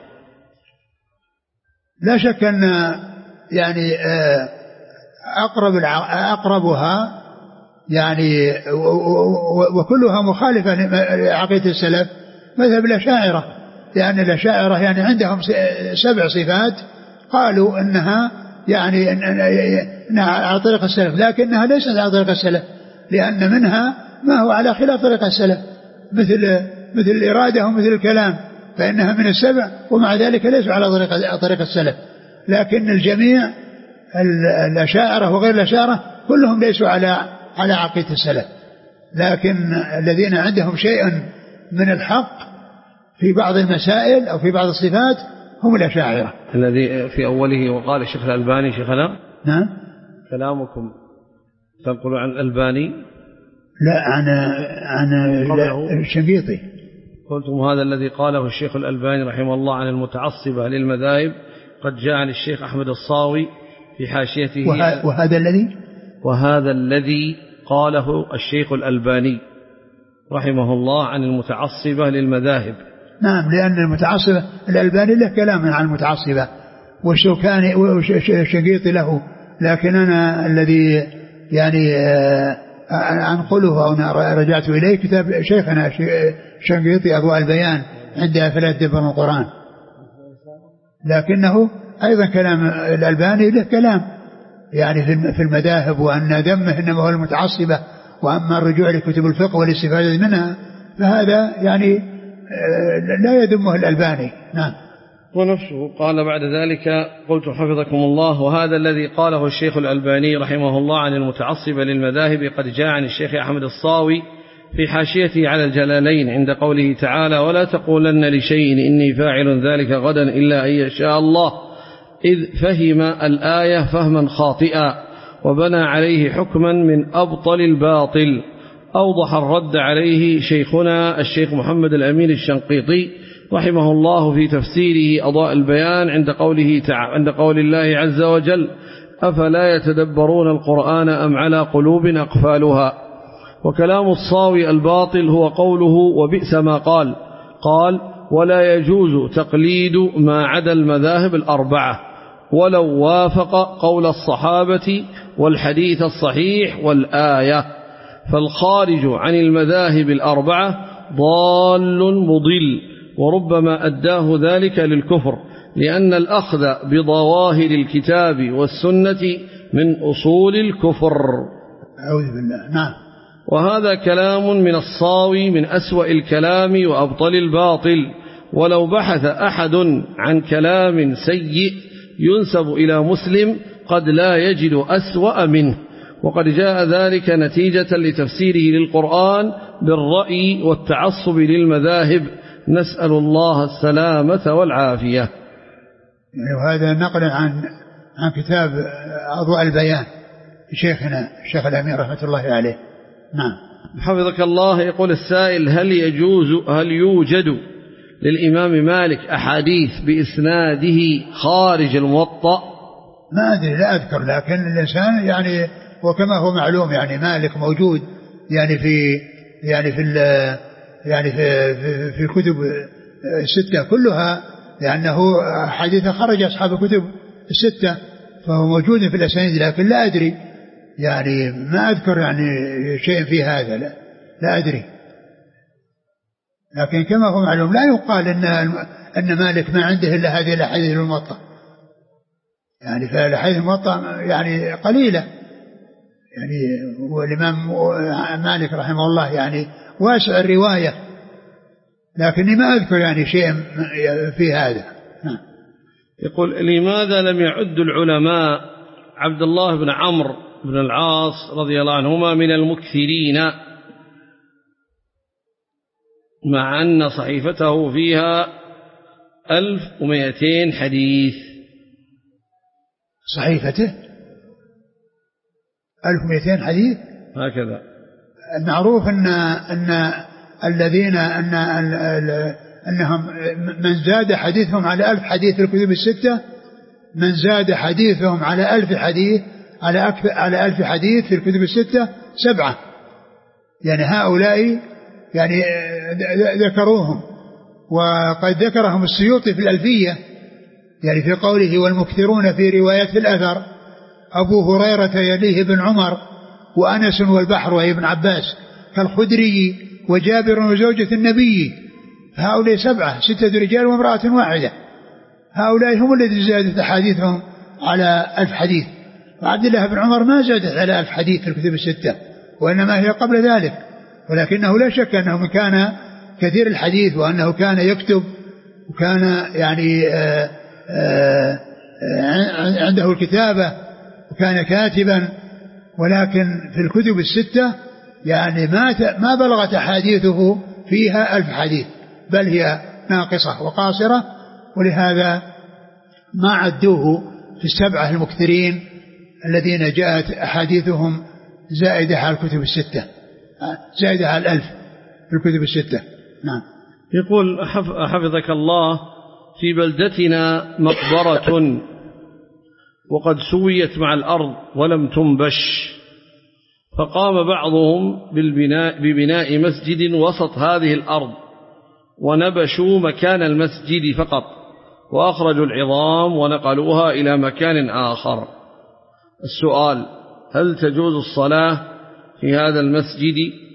لا شك أن يعني أقرب أقربها يعني وكلها مخالفة لعقيدة السلف مذهب الأشاعرة، لأن الأشاعرة يعني عندهم سبع صفات قالوا إنها يعني إنها على طريق السلف، لكنها ليست على طريق السلف، لأن منها ما هو على خلاف طريق السلف مثل مثل الإرادة ومثل الكلام، فإنها من السبع ومع ذلك ليسوا على طريق طريق السلف. لكن الجميع الأشاعرة وغير الأشاعرة كلهم ليسوا على على عقيدة السلف، لكن الذين عندهم شيء من الحق في بعض المسائل أو في بعض الصفات هم الأشاعرة. الذي في أوله وقال الشيخ الألباني شيخنا. نعم. كلامكم تنقل عن الألباني؟ لا، عن عن الشنقيطي. قلتم هذا الذي قاله الشيخ الألباني رحمه الله عن المتعصبة للمذاهب قد جاء عن الشيخ أحمد الصاوي في حاشيته. وه... وهذا الذي وهذا الذي قاله الشيخ الألباني رحمه الله عن المتعصبة للمذاهب. نعم، لأن المتعصبة الألباني له كلام عن المتعصبة والشوكاني والشنقيطي له، لكن أنا الذي يعني أنقله أو رجعت إليه كتاب شيخنا الشنقيطي أضواء البيان عند أفلا يدبرون القرآن، لكنه أيضا كلام الألباني له كلام يعني في المذاهب، وأن ذمه إنما هو المتعصبة، وأما الرجوع لكتب الفقه والاستفادة منها فهذا يعني لا يذمه الألباني. نعم. ونفسه قال بعد ذلك: قلت حفظكم الله: وهذا الذي قاله الشيخ الألباني رحمه الله عن المتعصبة للمذاهب قد جاء عن الشيخ أحمد الصاوي في حاشيته على الجلالين عند قوله تعالى: ولا تقولن لشيء إني فاعل ذلك غدا إلا أن يشاء الله، إذ فهم الآية فهما خاطئا وبنى عليه حكما من أبطل الباطل. أوضح الرد عليه شيخنا الشيخ محمد الأمين الشنقيطي رحمه الله في تفسيره أضواء البيان عند قوله تعالى عند قول الله عز وجل: أفلا يتدبرون القرآن أم على قلوب أقفالها. وكلام الصاوي الباطل هو قوله وبئس ما قال. قال ولا يجوز تقليد ما عدا المذاهب الأربعة ولو وافق قول الصحابة والحديث الصحيح والآية، فالخارج عن المذاهب الأربعة ضال مضل، وربما أداه ذلك للكفر، لأن الأخذ بظواهر الكتاب والسنة من أصول الكفر. أعوذ بالله. نعم. وهذا كلام من الصاوي من أسوأ الكلام وأبطل الباطل، ولو بحث أحد عن كلام سيء ينسب إلى مسلم قد لا يجد أسوأ منه، وقد جاء ذلك نتيجة لتفسيره للقرآن بالرأي والتعصب للمذاهب، نسأل الله السلامة والعافية. يعني وهذا نقل عن عن كتاب أضواء البيان شيخنا الشيخ الأمير رحمة الله عليه. نعم. حفظك الله. يقول السائل هل يجوز هل يوجد للإمام مالك أحاديث بإسناده خارج الموطأ؟ ما أدري، لا أذكر، لكن الإنسان يعني وكما هو معلوم يعني مالك موجود يعني في يعني في يعني في في, في كتب الستة كلها، لأنه حديث خرج أصحاب الكتب الستة فهو موجود في الأسانيد، لكن لا أدري يعني ما أذكر يعني شيء في هذا، لا, لا أدري. لكن كما هو معلوم لا يقال إن أن مالك ما عنده إلا هذه الأحاديث الموطأ، يعني فالأحاديث الموطأ يعني قليلة، يعني والإمام مالك رحمه الله يعني واسع الرواية، لكني ما أذكر يعني شيء في هذا. يقول لماذا لم يعد العلماء عبد الله بن عمرو بن العاص رضي الله عنهما من المكثرين مع أن صحيفته فيها ألف ومئتين حديث؟ صحيفته ألف ومئتين حديث هكذا. المعروف أن أن الذين أن أنهم من زاد حديثهم على ألف حديث في الكتب الستة، من زاد حديثهم على ألف حديث على أكثر على ألف حديث في الكتب الستة سبعة، يعني هؤلاء يعني ذكروهم، وقد ذكرهم السيوطي في الألفية يعني في قوله والمكثرون في رواية الأثر أبو هريرة يليه بن عمر وأنس والبحر وهي ابن عباس كالخدري وجابر وزوجة النبي، هؤلاء سبعة ستة رجال وامرأة واحدة، هؤلاء هم الذين زادت أحاديثهم على ألف حديث، وعبد الله بن عمر ما زادت على ألف حديث في الكتب الستة وإنما هي قبل ذلك، ولكنه لا شك أنه كان كثير الحديث وأنه كان يكتب وكان يعني آآ آآ عنده الكتابة وكان كاتبا، ولكن في الكتب الستة يعني ما ما بلغت أحاديثه فيها ألف حديث، بل هي ناقصة وقاصرة، ولهذا ما عدوه في السبعة المكثرين الذين جاءت أحاديثهم زائدة على الكتب الستة، زائدة على الألف في الكتب الستة. نعم. يقول حفظك الله في بلدتنا مقبرة وقد سويت مع الأرض ولم تنبش، فقام بعضهم بالبناء ببناء مسجد وسط هذه الأرض ونبشوا مكان المسجد فقط، وأخرجوا العظام ونقلوها إلى مكان آخر. السؤال هل تجوز الصلاة في هذا المسجد؟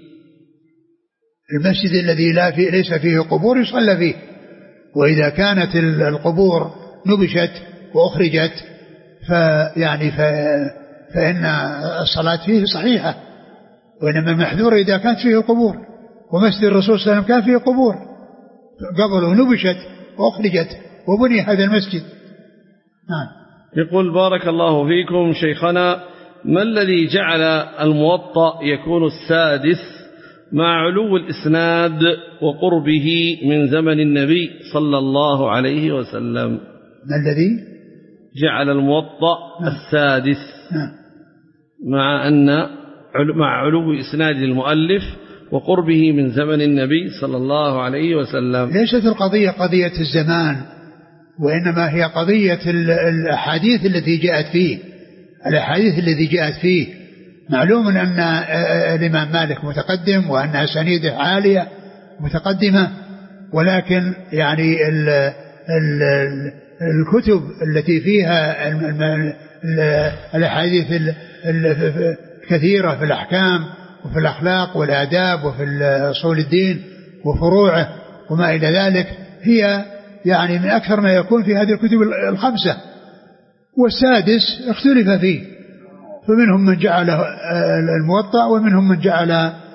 المسجد الذي لا فيه ليس فيه قبور يصلى فيه، وإذا كانت القبور نبشت وأخرجت فيعني فإن الصلاة فيه صحيحة، وإنما المحذور إذا كانت فيه قبور، ومسجد الرسول صلى الله عليه وسلم كان فيه قبور قبل ونبشت وأخرجت وبني هذا المسجد. نعم. يقول بارك الله فيكم شيخنا، ما الذي جعل الموطأ يكون السادس مع علو الإسناد وقربه من زمن النبي صلى الله عليه وسلم؟ ما الذي جعل الموطأ نعم. السادس نعم. مع أن مع علو إسناد المؤلف وقربه من زمن النبي صلى الله عليه وسلم؟ ليست القضية قضية الزمان، وإنما هي قضية الأحاديث التي جاءت فيه، الأحاديث الذي جاءت فيه. معلوم أن الإمام مالك متقدم وأن أسانيده عالية متقدمة، ولكن يعني ال ال الكتب التي فيها الأحاديث الكثيرة في الأحكام وفي الأخلاق والآداب وفي أصول الدين وفروعه وما إلى ذلك هي يعني من أكثر ما يكون في هذه الكتب الخمسة. والسادس اختلف فيه، فمنهم من جعل الموطأ ومنهم من جعل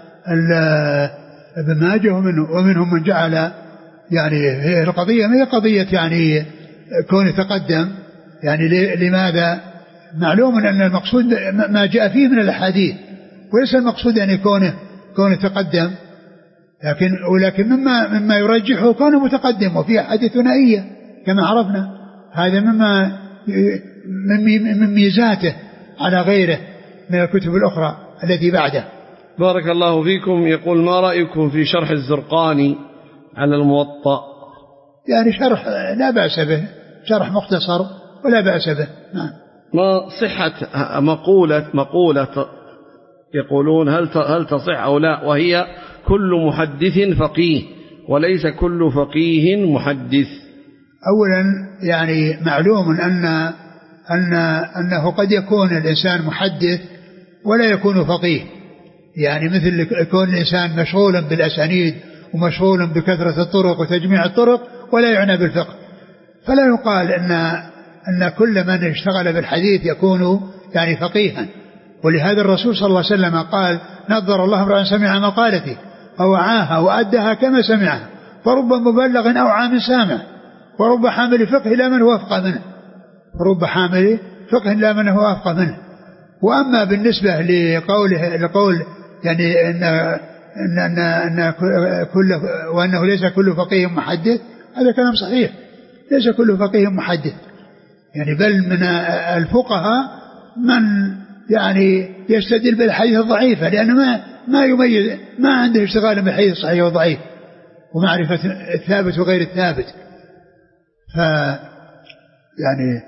ابن ماجه ومنهم من جعل يعني هي القضية ما هي قضية يعني كون يتقدم. يعني لماذا؟ معلوم أن المقصود ما جاء فيه من الأحاديث، وليس المقصود أن يكونه كونه يتقدم، لكن ولكن مما مما يرجحه كونه متقدم وفيه أحاديث ثنائية كما عرفنا. هذا مما من ميزاته على غيره من الكتب الأخرى التي بعده. بارك الله فيكم. يقول ما رأيكم في شرح الزرقاني على الموطأ؟ يعني شرح لا بأس به، شرح مختصر ولا بأس به. نعم. ما صحة مقولة مقولة يقولون هل هل تصح أو لا، وهي كل محدث فقيه وليس كل فقيه محدث؟ أولا يعني معلوم أن أن أنه قد يكون الإنسان محدث ولا يكون فقيه، يعني مثل يكون الإنسان مشغولا بالأسانيد ومشغولا بكثرة الطرق وتجميع الطرق ولا يعنى بالفقه، فلا يقال أن أن كل من اشتغل بالحديث يكون يعني فقيها. ولهذا الرسول صلى الله عليه وسلم قال نظر الله امرأ سمع مقالتي فوعاها وأدها كما سمعها، فرب مبلغ أوعى من سامع، ورب حامل فقه لا من هو أفقه منه، رب حامل فقه لا من هو أفقه منه. وأما بالنسبة لقوله لقول يعني أن أن أن, أن كل وأنه ليس كل فقيه محدث، هذا كلام صحيح، ليس كل فقيه محدث، يعني بل من الفقهاء من يعني يستدل بالحديث الضعيفة، لأنه ما ما يميز، ما عنده اشتغال بالحديث الصحيح والضعيف ومعرفة الثابت وغير الثابت. ف يعني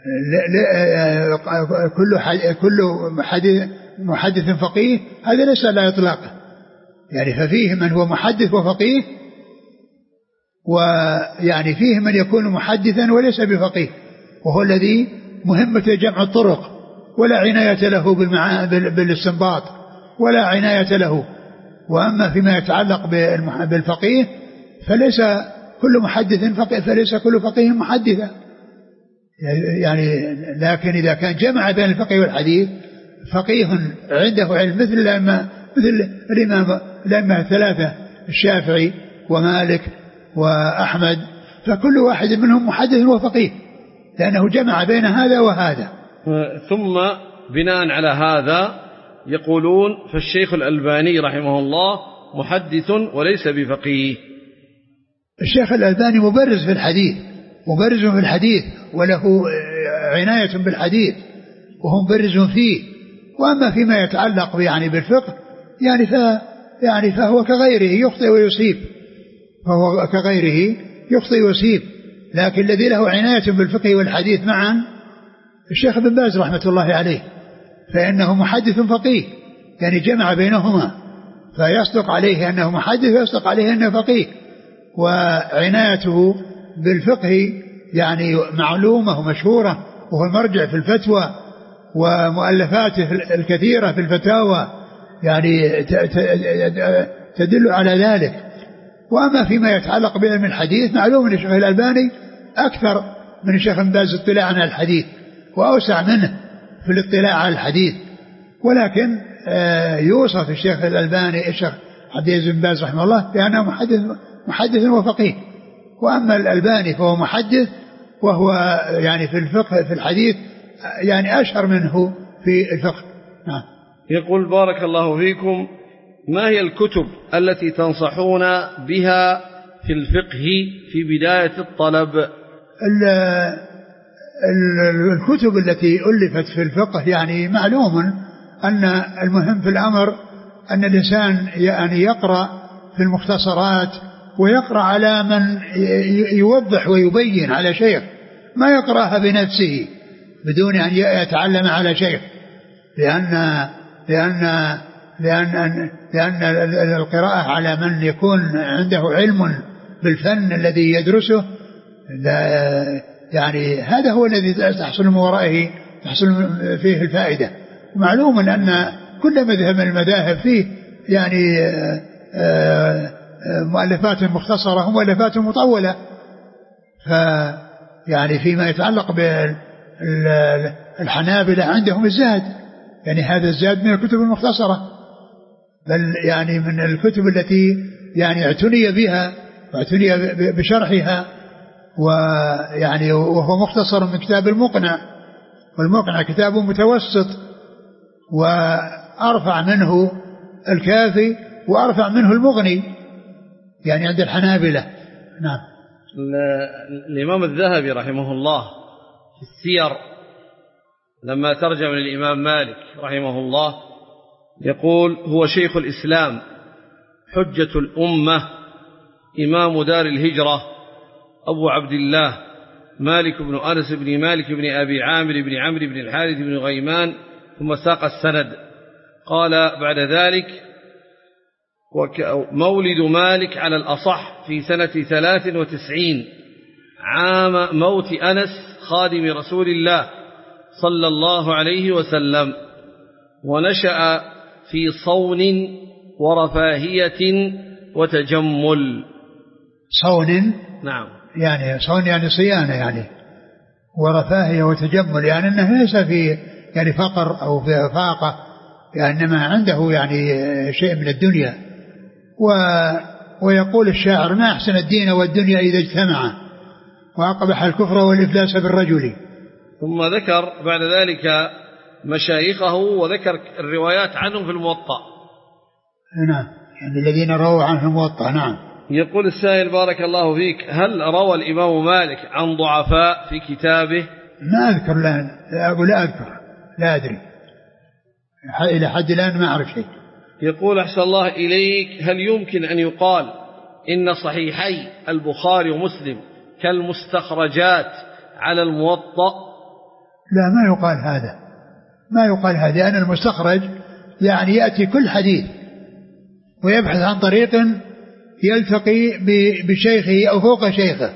كل كل محدث محدث فقيه هذا ليس لا إطلاقه، يعني ففيه من هو محدث وفقيه، ويعني فيه من يكون محدثا وليس بفقيه، وهو الذي مهمته جمع الطرق ولا عناية له بالاستنباط ولا عناية له. وأما فيما يتعلق بالفقيه فليس كل محدث فقيه، فليس كل فقيه محدثا، يعني لكن إذا كان جمع بين الفقه والحديث فقيه عنده علم مثل الأئمة مثل الإمام الأئمة الثلاثة الشافعي ومالك وأحمد، فكل واحد منهم محدث وفقيه لأنه جمع بين هذا وهذا. ثم بناء على هذا يقولون فالشيخ الألباني رحمه الله محدث وليس بفقيه. الشيخ الألباني مبرز في الحديث، مبرز في الحديث وله عناية بالحديث وهم مبرز فيه. وأما فيما يتعلق يعني بالفقه يعني ف يعني فهو كغيره يخطئ ويصيب، فهو كغيره يخطئ ويصيب، لكن الذي له عناية بالفقه والحديث معا الشيخ ابن باز رحمة الله عليه، فإنه محدث فقيه، يعني جمع بينهما، فيصدق عليه أنه محدث ويصدق عليه أنه فقيه. وعنايته بالفقه يعني معلومة ومشهورة، وهو المرجع في الفتوى ومؤلفاته الكثيرة في الفتاوى يعني تدل على ذلك. وأما فيما يتعلق بعلم الحديث معلوم أن الشيخ الألباني أكثر من الشيخ ابن باز اطلاعا على الحديث وأوسع منه في الاطلاع على الحديث، ولكن يوصف الشيخ الألباني الشيخ عبد العزيز بن باز رحمه الله بأنه محدث محدث وفقيه. وأما الألباني فهو محدث وهو يعني في الفقه في الحديث يعني أشهر منه في الفقه. نعم. يقول بارك الله فيكم ما هي الكتب التي تنصحون بها في الفقه في بداية الطلب؟ الكتب التي ألفت في الفقه يعني معلوم أن المهم في الأمر أن الإنسان يعني يقرأ في المختصرات ويقرأ على من يوضح ويبين على شيخ، ما يقرأها بنفسه بدون أن يتعلم على شيخ، لأن لأن لأن لأن القراءة على من يكون عنده علم بالفن الذي يدرسه يعني هذا هو الذي تحصل من ورائه تحصل فيه الفائدة. ومعلوم أن كل مذهب من المذاهب فيه يعني مؤلفات مختصرة ومؤلفات مطولة. فيعني فيما يتعلق بالحنابلة عندهم الزاد، يعني هذا الزاد من الكتب المختصرة، بل يعني من الكتب التي يعني اعتني بها واعتني بشرحها، ويعني وهو مختصر من كتاب المقنع، والمقنع كتاب متوسط وأرفع منه الكافي وأرفع منه المغني يعني عند الحنابلة. نعم. الإمام الذهبي رحمه الله في السير لما ترجم الإمام مالك رحمه الله يقول: هو شيخ الإسلام، حجة الأمة، إمام دار الهجرة، أبو عبد الله، مالك بن أنس بن مالك بن أبي عامر بن عمرو بن الحارث بن غيمان، ثم ساق السند. قال بعد ذلك: مولد مالك على الأصح في سنة ثلاث وتسعين عام موت أنس خادم رسول الله صلى الله عليه وسلم، ونشأ في صون ورفاهية وتجمل. صون نعم، يعني صون يعني صيانة يعني، ورفاهية وتجمل يعني أنه ليس في يعني فقر أو في فاقة، يعني إنما عنده يعني شيء من الدنيا. و ويقول الشاعر: ما أحسن الدين والدنيا إذا اجتمعا، وأقبح الكفر والإفلاس بالرجل. ثم ذكر بعد ذلك مشايخه وذكر الروايات عنهم في الموطأ. نعم، يعني الذين رووا عنه الموطأ. نعم. يقول السائل: بارك الله فيك، هل روى الإمام مالك عن ضعفاء في كتابه؟ ما أذكر، لا أقول لا أذكر، لا أدري إلى حد الآن ما أعرف شيء. يقول: أحسن الله إليك، هل يمكن أن يقال إن صحيحي البخاري ومسلم كالمستخرجات على الموطأ؟ لا، ما يقال هذا، ما يقال هذا، لأن المستخرج يعني يأتي كل حديث ويبحث عن طريق يلتقي بشيخه أو فوق شيخه،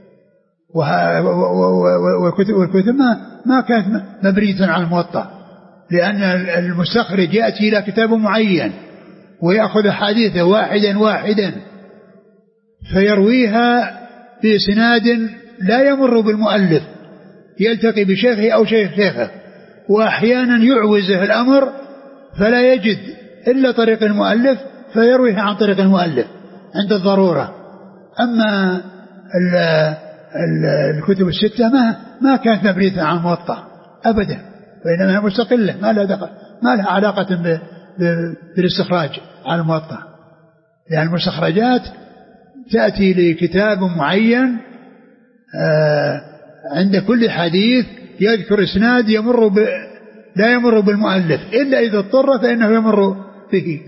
والكتب ما كانت مبنية على الموطأ، لأن المستخرج يأتي إلى كتاب معين ويأخذ حديثه واحدا واحدا فيرويها بإسناد لا يمر بالمؤلف، يلتقي بشيخه أو شيخ شيخه، وأحيانا يعوزه الأمر فلا يجد إلا طريق المؤلف فيرويها عن طريق المؤلف عند الضرورة. أما ال ال الكتب الستة ما ما كانت مبنية عن الموطأ أبدا، وإنما مستقلة ما لها دخل، ما لها علاقة بالاستخراج على الموطأ، لأن المستخرجات تأتي لكتاب معين عند كل حديث يذكر إسناد يمر ب لا يمر بالمؤلف إلا إذا اضطر فإنه يمر به.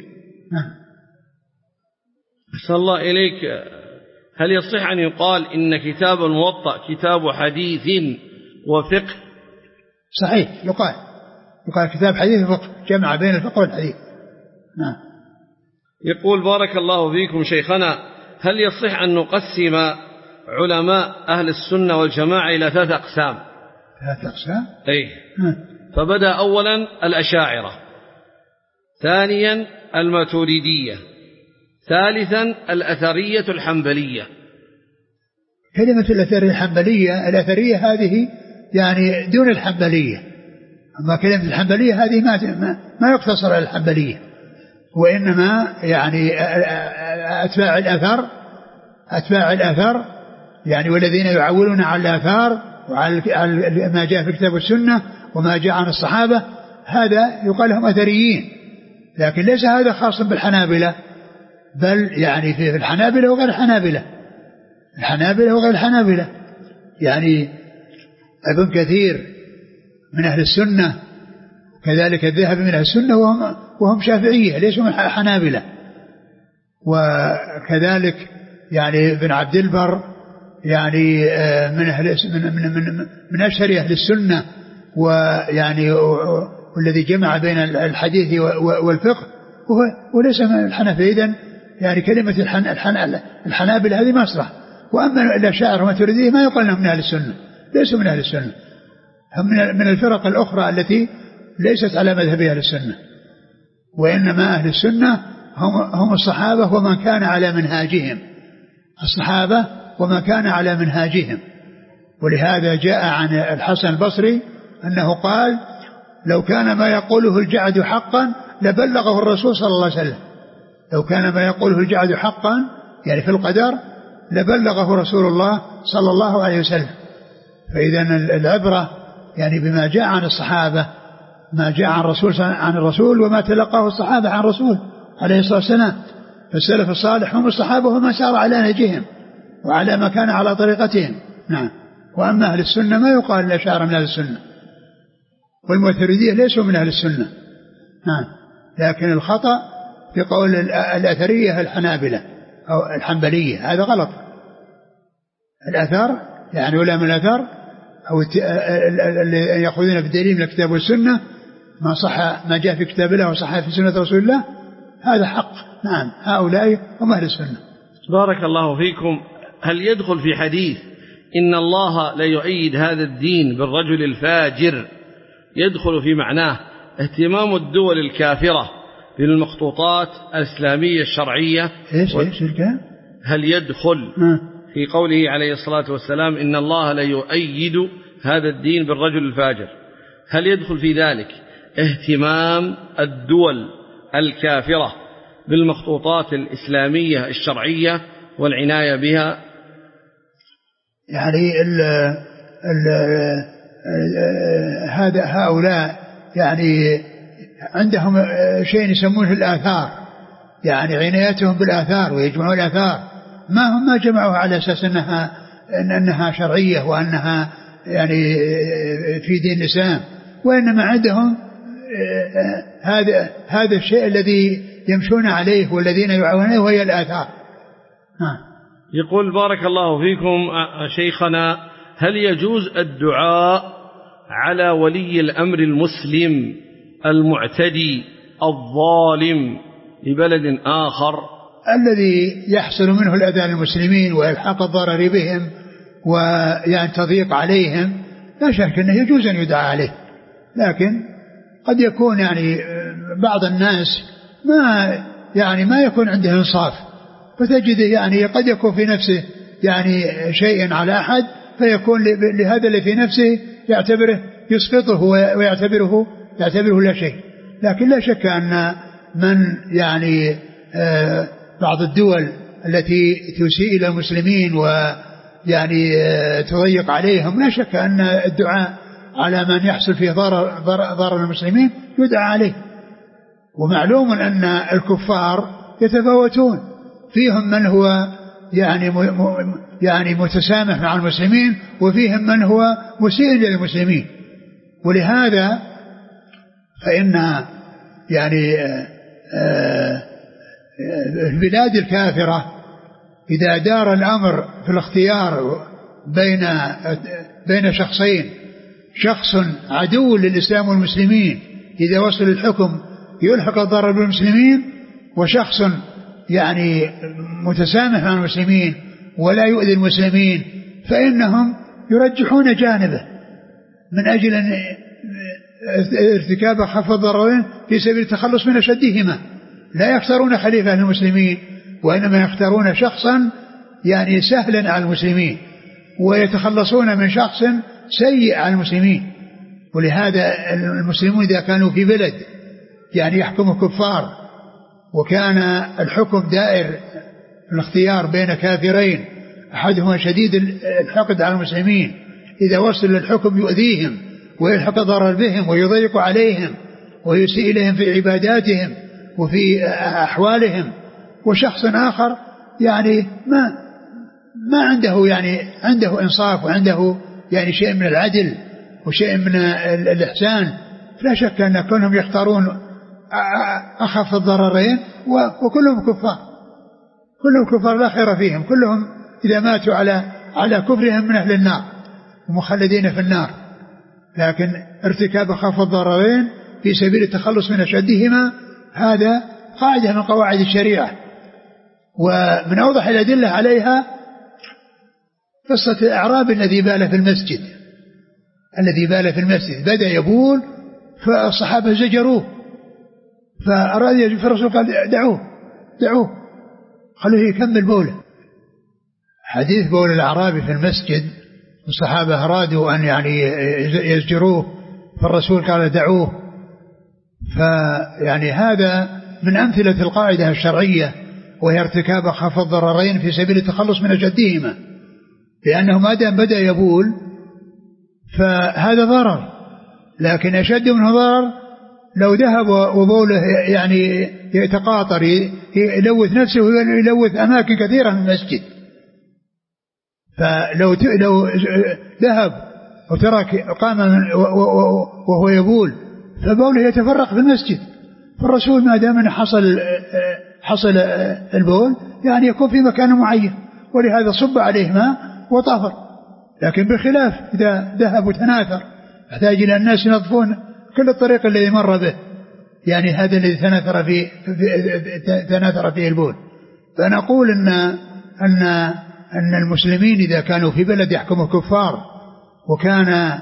أحسن الله إليك، هل يصح أن يقال إن كتاب الموطأ كتاب حديث وفقه؟ صحيح، يقال يقال كتاب حديث وفقه، جمع بين الفقه والحديث. نعم. يقول: بارك الله فيكم شيخنا، هل يصح أن نقسم علماء أهل السنة والجماعة إلى ثلاث أقسام؟ ثلاث أقسام؟ أي. فبدأ أولا الأشاعرة، ثانيا الماتريدية، ثالثا الأثرية الحنبلية. كلمة الأثرية الحنبلية، الأثرية هذه يعني دون الحنبلية، أما كلمة الحنبلية هذه ما ما يقتصر على الحنبلية، وإنما يعني أتباع الأثر، أتباع الأثر يعني والذين يعولون على الآثار وعلى ما جاء في الكتاب والسنة وما جاء عن الصحابة، هذا يقال لهم أثريين. لكن ليس هذا خاصا بالحنابلة، بل يعني في الحنابلة وغير الحنابلة، الحنابلة وغير الحنابلة، يعني ابن كثير من أهل السنة، كذلك الذهبي من أهل السنة وهم, وهم شافعية ليسوا من حنابلة، وكذلك يعني ابن عبد البر يعني من أهل من من من, من أشهر أهل السنة ويعني والذي جمع بين الحديث والفقه وليس من الحنفية. إذن يعني كلمة الحن الحن الحنابلة هذه ما أصلح. وأما الأشاعرة والماتريدية ما يقال لهم من أهل السنة، ليسوا من أهل السنة، هم من الفرق الأخرى التي ليست على مذهب أهل السنة. وإنما أهل السنة هم, هم الصحابة ومن كان على منهاجهم، الصحابة وما كان على منهاجهم. ولهذا جاء عن الحسن البصري أنه قال: لو كان ما يقوله الجعد حقا لبلغه الرسول صلى الله عليه وسلم. لو كان ما يقوله الجعد حقا يعني في القدر لبلغه رسول الله صلى الله عليه وسلم. فإذا العبرة يعني بما جاء عن الصحابة، ما جاء عن الرسول عن الرسول وما تلقاه الصحابة عن الرسول عليه الصلاة والسلام. فالسلف الصالح هم الصحابة وما سار على نهجهم وعلى ما كان على طريقتهم. نعم. وأما أهل السنة ما يقال الأشاعرة من أهل السنة، والماتريدية ليسوا من أهل السنة. نعم. لكن الخطأ في قول الأثرية الحنابلة أو الحنبلية، هذا غلط. الأثر يعني ولا من الأثر أو اللي يأخذون بالدليل من الكتاب والسنة، ما صح ما جاء في كتاب الله وصح في سنة رسول الله، هذا حق. نعم. هؤلاء هم أهل السنة. بارك الله فيكم. هل يدخل في حديث إن الله لا يؤيد هذا الدين بالرجل الفاجر، يدخل في معناه اهتمام الدول الكافرة بالمخطوطات الإسلامية الشرعية؟ إيش إيش الكلام؟ هل يدخل في قوله عليه الصلاة والسلام إن الله لا يؤيد هذا الدين بالرجل الفاجر، هل يدخل في ذلك اهتمام الدول الكافرة بالمخطوطات الإسلامية الشرعية والعناية بها؟ يعني ال ال هذا هؤلاء يعني عندهم شيء يسمونه الآثار، يعني عنايتهم بالآثار ويجمعون الآثار، ما هم ما جمعوها على أساس أنها أنها شرعية وأنها يعني في دين الإسلام، وإنما عندهم هذا هذا الشيء الذي يمشون عليه والذين يعاونونه وهي الآثار. ها. يقول: بارك الله فيكم شيخنا، هل يجوز الدعاء على ولي الأمر المسلم المعتدي الظالم لبلد آخر الذي يحصل منه الأذى للمسلمين وإلحاق الضرر بهم ويعني تضييق عليهم؟ لا شك أنه يجوز أن يدعى عليه، لكن قد يكون يعني بعض الناس ما يعني ما يكون عنده إنصاف، فتجده يعني قد يكون في نفسه يعني شيء على أحد، فيكون لهذا اللي في نفسه يعتبره يسقطه ويعتبره يعتبره لا شيء. لكن لا شك أن من يعني آه بعض الدول التي تسيء إلى المسلمين ويعني آه تضيق عليهم، لا شك أن الدعاء على من يحصل فيه ضرر, ضرر, ضرر المسلمين يدعى عليه. ومعلوم أن الكفار يتفاوتون، فيهم من هو يعني يعني متسامح مع المسلمين وفيهم من هو مسيء للمسلمين. ولهذا فإن يعني البلاد الكافرة إذا دار الأمر في الاختيار بين بين شخصين، شخص عدو للإسلام والمسلمين إذا وصل الحكم يلحق الضرر بالمسلمين، وشخص يعني متسامح مع المسلمين ولا يؤذي المسلمين، فإنهم يرجحون جانبه من أجل أن ارتكاب خف الضررين في سبيل التخلص من أشدهما. لا يختارون خليفة للمسلمين، وإنما يختارون شخصا يعني سهلا على المسلمين، ويتخلصون من شخص سيء على المسلمين. ولهذا المسلمون إذا كانوا في بلد يعني يحكم كفار، وكان الحكم دائر الاختيار بين كافرين أحدهما شديد الحقد على المسلمين، إذا وصل للحكم يؤذيهم ويلحق ضرر بهم ويضيق عليهم ويسيء إليهم في عباداتهم وفي أحوالهم، وشخص آخر يعني ما ما عنده يعني عنده إنصاف وعنده يعني شيء من العدل وشيء من الإحسان، لا شك أن كلهم يختارون أخف الضررين، وكلهم كفار، كلهم كفار لا خير فيهم، كلهم إذا ماتوا على على كفرهم من أهل النار ومخلدين في النار. لكن ارتكاب خف الضررين في سبيل التخلص من أشدهما هذا قاعدة من قواعد الشريعة. ومن أوضح الأدلة عليها قصة الأعرابي الذي بال في المسجد الذي بال في المسجد بدأ يبول فالصحابة زجروه فأراد يجب الرسول قال دعوه دعوه خلوه يكمل بوله. حديث بول الأعرابي في المسجد الصحابة أرادوا أن يعني يزجروه فالرسول قال دعوه. فيعني هذا من أمثلة القاعدة الشرعية وهي ارتكاب أخف الضررين في سبيل التخلص من أشدهما، لأنه ما دام بدأ يبول فهذا ضرر، لكن أشد منه ضرر لو ذهب وبوله يعني يتقاطر يلوث نفسه ويلوث أماكن كثيرة من المسجد. فلو لو ذهب وترك قام وهو يبول فبوله يتفرق في المسجد، فالرسول ما دام حصل حصل البول يعني يكون في مكان معين، ولهذا صب عليه ماء وطهر. لكن بخلاف إذا ذهب وتناثر يحتاج إلى الناس ينظفون كل الطريق الذي مر به، يعني هذا الذي تناثر فيه تناثر فيه البول. فنقول إن أن أن المسلمين إذا كانوا في بلد يحكم الكفار وكان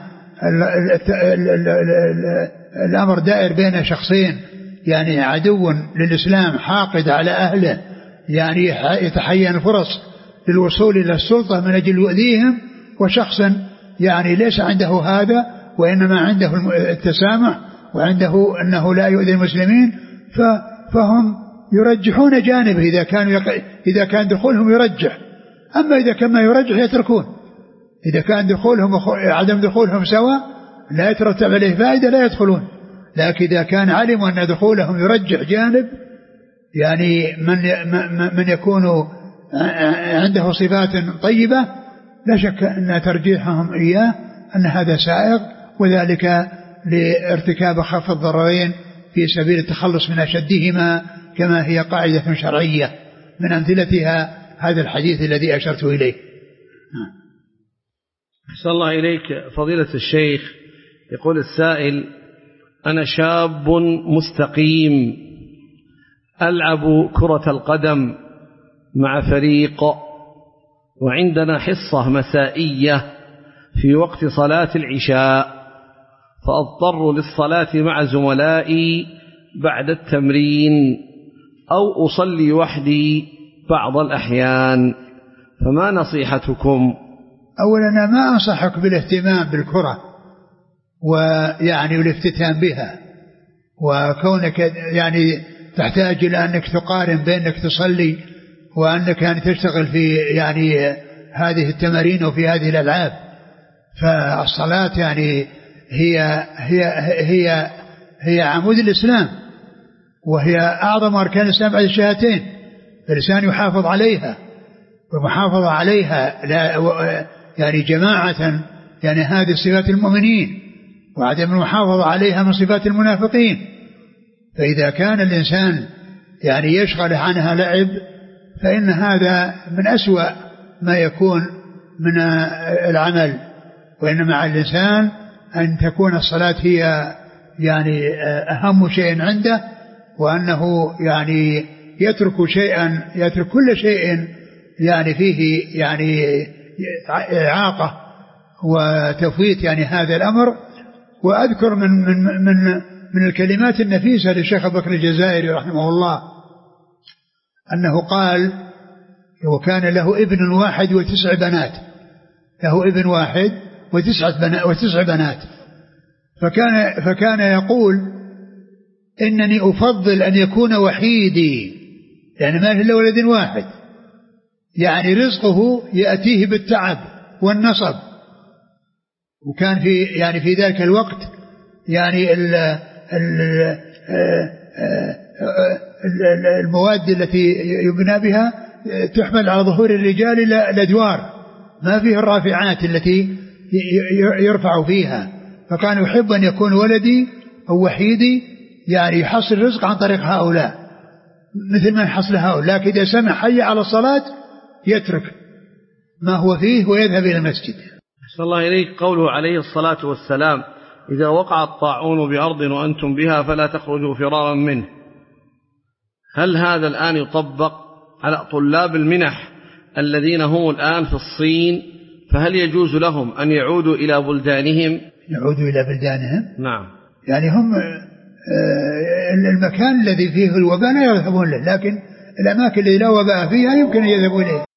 الأمر دائر بين شخصين يعني عدو للإسلام حاقد على أهله يعني يتحين الفرص للوصول إلى السلطة من أجل يؤذيهم، وشخص يعني ليس عنده هذا وإنما عنده التسامح وعنده أنه لا يؤذي المسلمين، فهم يرجحون جانبه إذا كانوا إذا كان دخولهم يرجح. أما إذا كان ما يرجح يتركون. إذا كان دخولهم عدم دخولهم سواء لا يترتب عليه فائدة لا يدخلون. لكن إذا كان علموا أن دخولهم يرجح جانب يعني من من يكون عنده صفات طيبة لا شك أن ترجيحهم إياه أن هذا سائغ، وذلك لارتكاب خف الضررين في سبيل التخلص من أشدهما كما هي قاعدة شرعية من أمثلتها هذا الحديث الذي أشرت إليه. أحسن الله إليك فضيلة الشيخ. يقول السائل: أنا شاب مستقيم ألعب كرة القدم مع فريق، وعندنا حصة مسائية في وقت صلاة العشاء، فأضطر للصلاة مع زملائي بعد التمرين أو أصلي وحدي بعض الأحيان، فما نصيحتكم؟ أولا ما أنصحك بالاهتمام بالكرة ويعني والافتتان بها، وكونك يعني تحتاج إلى أنك تقارن بينك تصلي وأنك يعني تشتغل في يعني هذه التمارين وفي هذه الألعاب. فالصلاة يعني هي هي هي هي عمود الإسلام، وهي أعظم أركان الإسلام بعد الشهادتين، فالإنسان يحافظ عليها، والمحافظة عليها لا يعني جماعة يعني هذه صفات المؤمنين، وعدم المحافظة عليها من صفات المنافقين. فإذا كان الإنسان يعني يشغل عنها لعب فإن هذا من أسوأ ما يكون من العمل، وإنما على الإنسان أن تكون الصلاة هي يعني أهم شيء عنده، وأنه يعني يترك شيئا يترك كل شيء يعني فيه يعني إعاقة وتفويت يعني هذا الأمر. وأذكر من من من من الكلمات النفيسة للشيخ أبو بكر الجزائري رحمه الله أنه قال: وكان له ابن واحد وتسع بنات، له ابن واحد وتسعة بنات وتسع بنات فكان فكان يقول: إنني أفضل أن يكون وحيدي، يعني ما له إلا ولد واحد، يعني رزقه يأتيه بالتعب والنصب. وكان في يعني في ذلك الوقت يعني ال ال المواد التي يبنى بها تحمل على ظهور الرجال الأدوار، ما فيه الرافعات التي يرفع فيها. فكان يحب أن يكون ولدي أو وحيدي يعني يحصل الرزق عن طريق هؤلاء مثل ما يحصل هؤلاء، لكن إذا سمع حي على الصلاة يترك ما هو فيه ويذهب إلى المسجد. صلى الله إليك. قوله عليه الصلاة والسلام: إذا وقع الطاعون بأرض وأنتم بها فلا تخرجوا فرارا منه، هل هذا الآن يطبق على طلاب المنح الذين هم الآن في الصين؟ فهل يجوز لهم أن يعودوا إلى بلدانهم؟ يعودوا إلى بلدانهم؟ نعم. يعني هم المكان الذي فيه الوباء لا يذهبون له، لكن الأماكن التي لا وباء فيها يمكن أن يذهبوا إليه.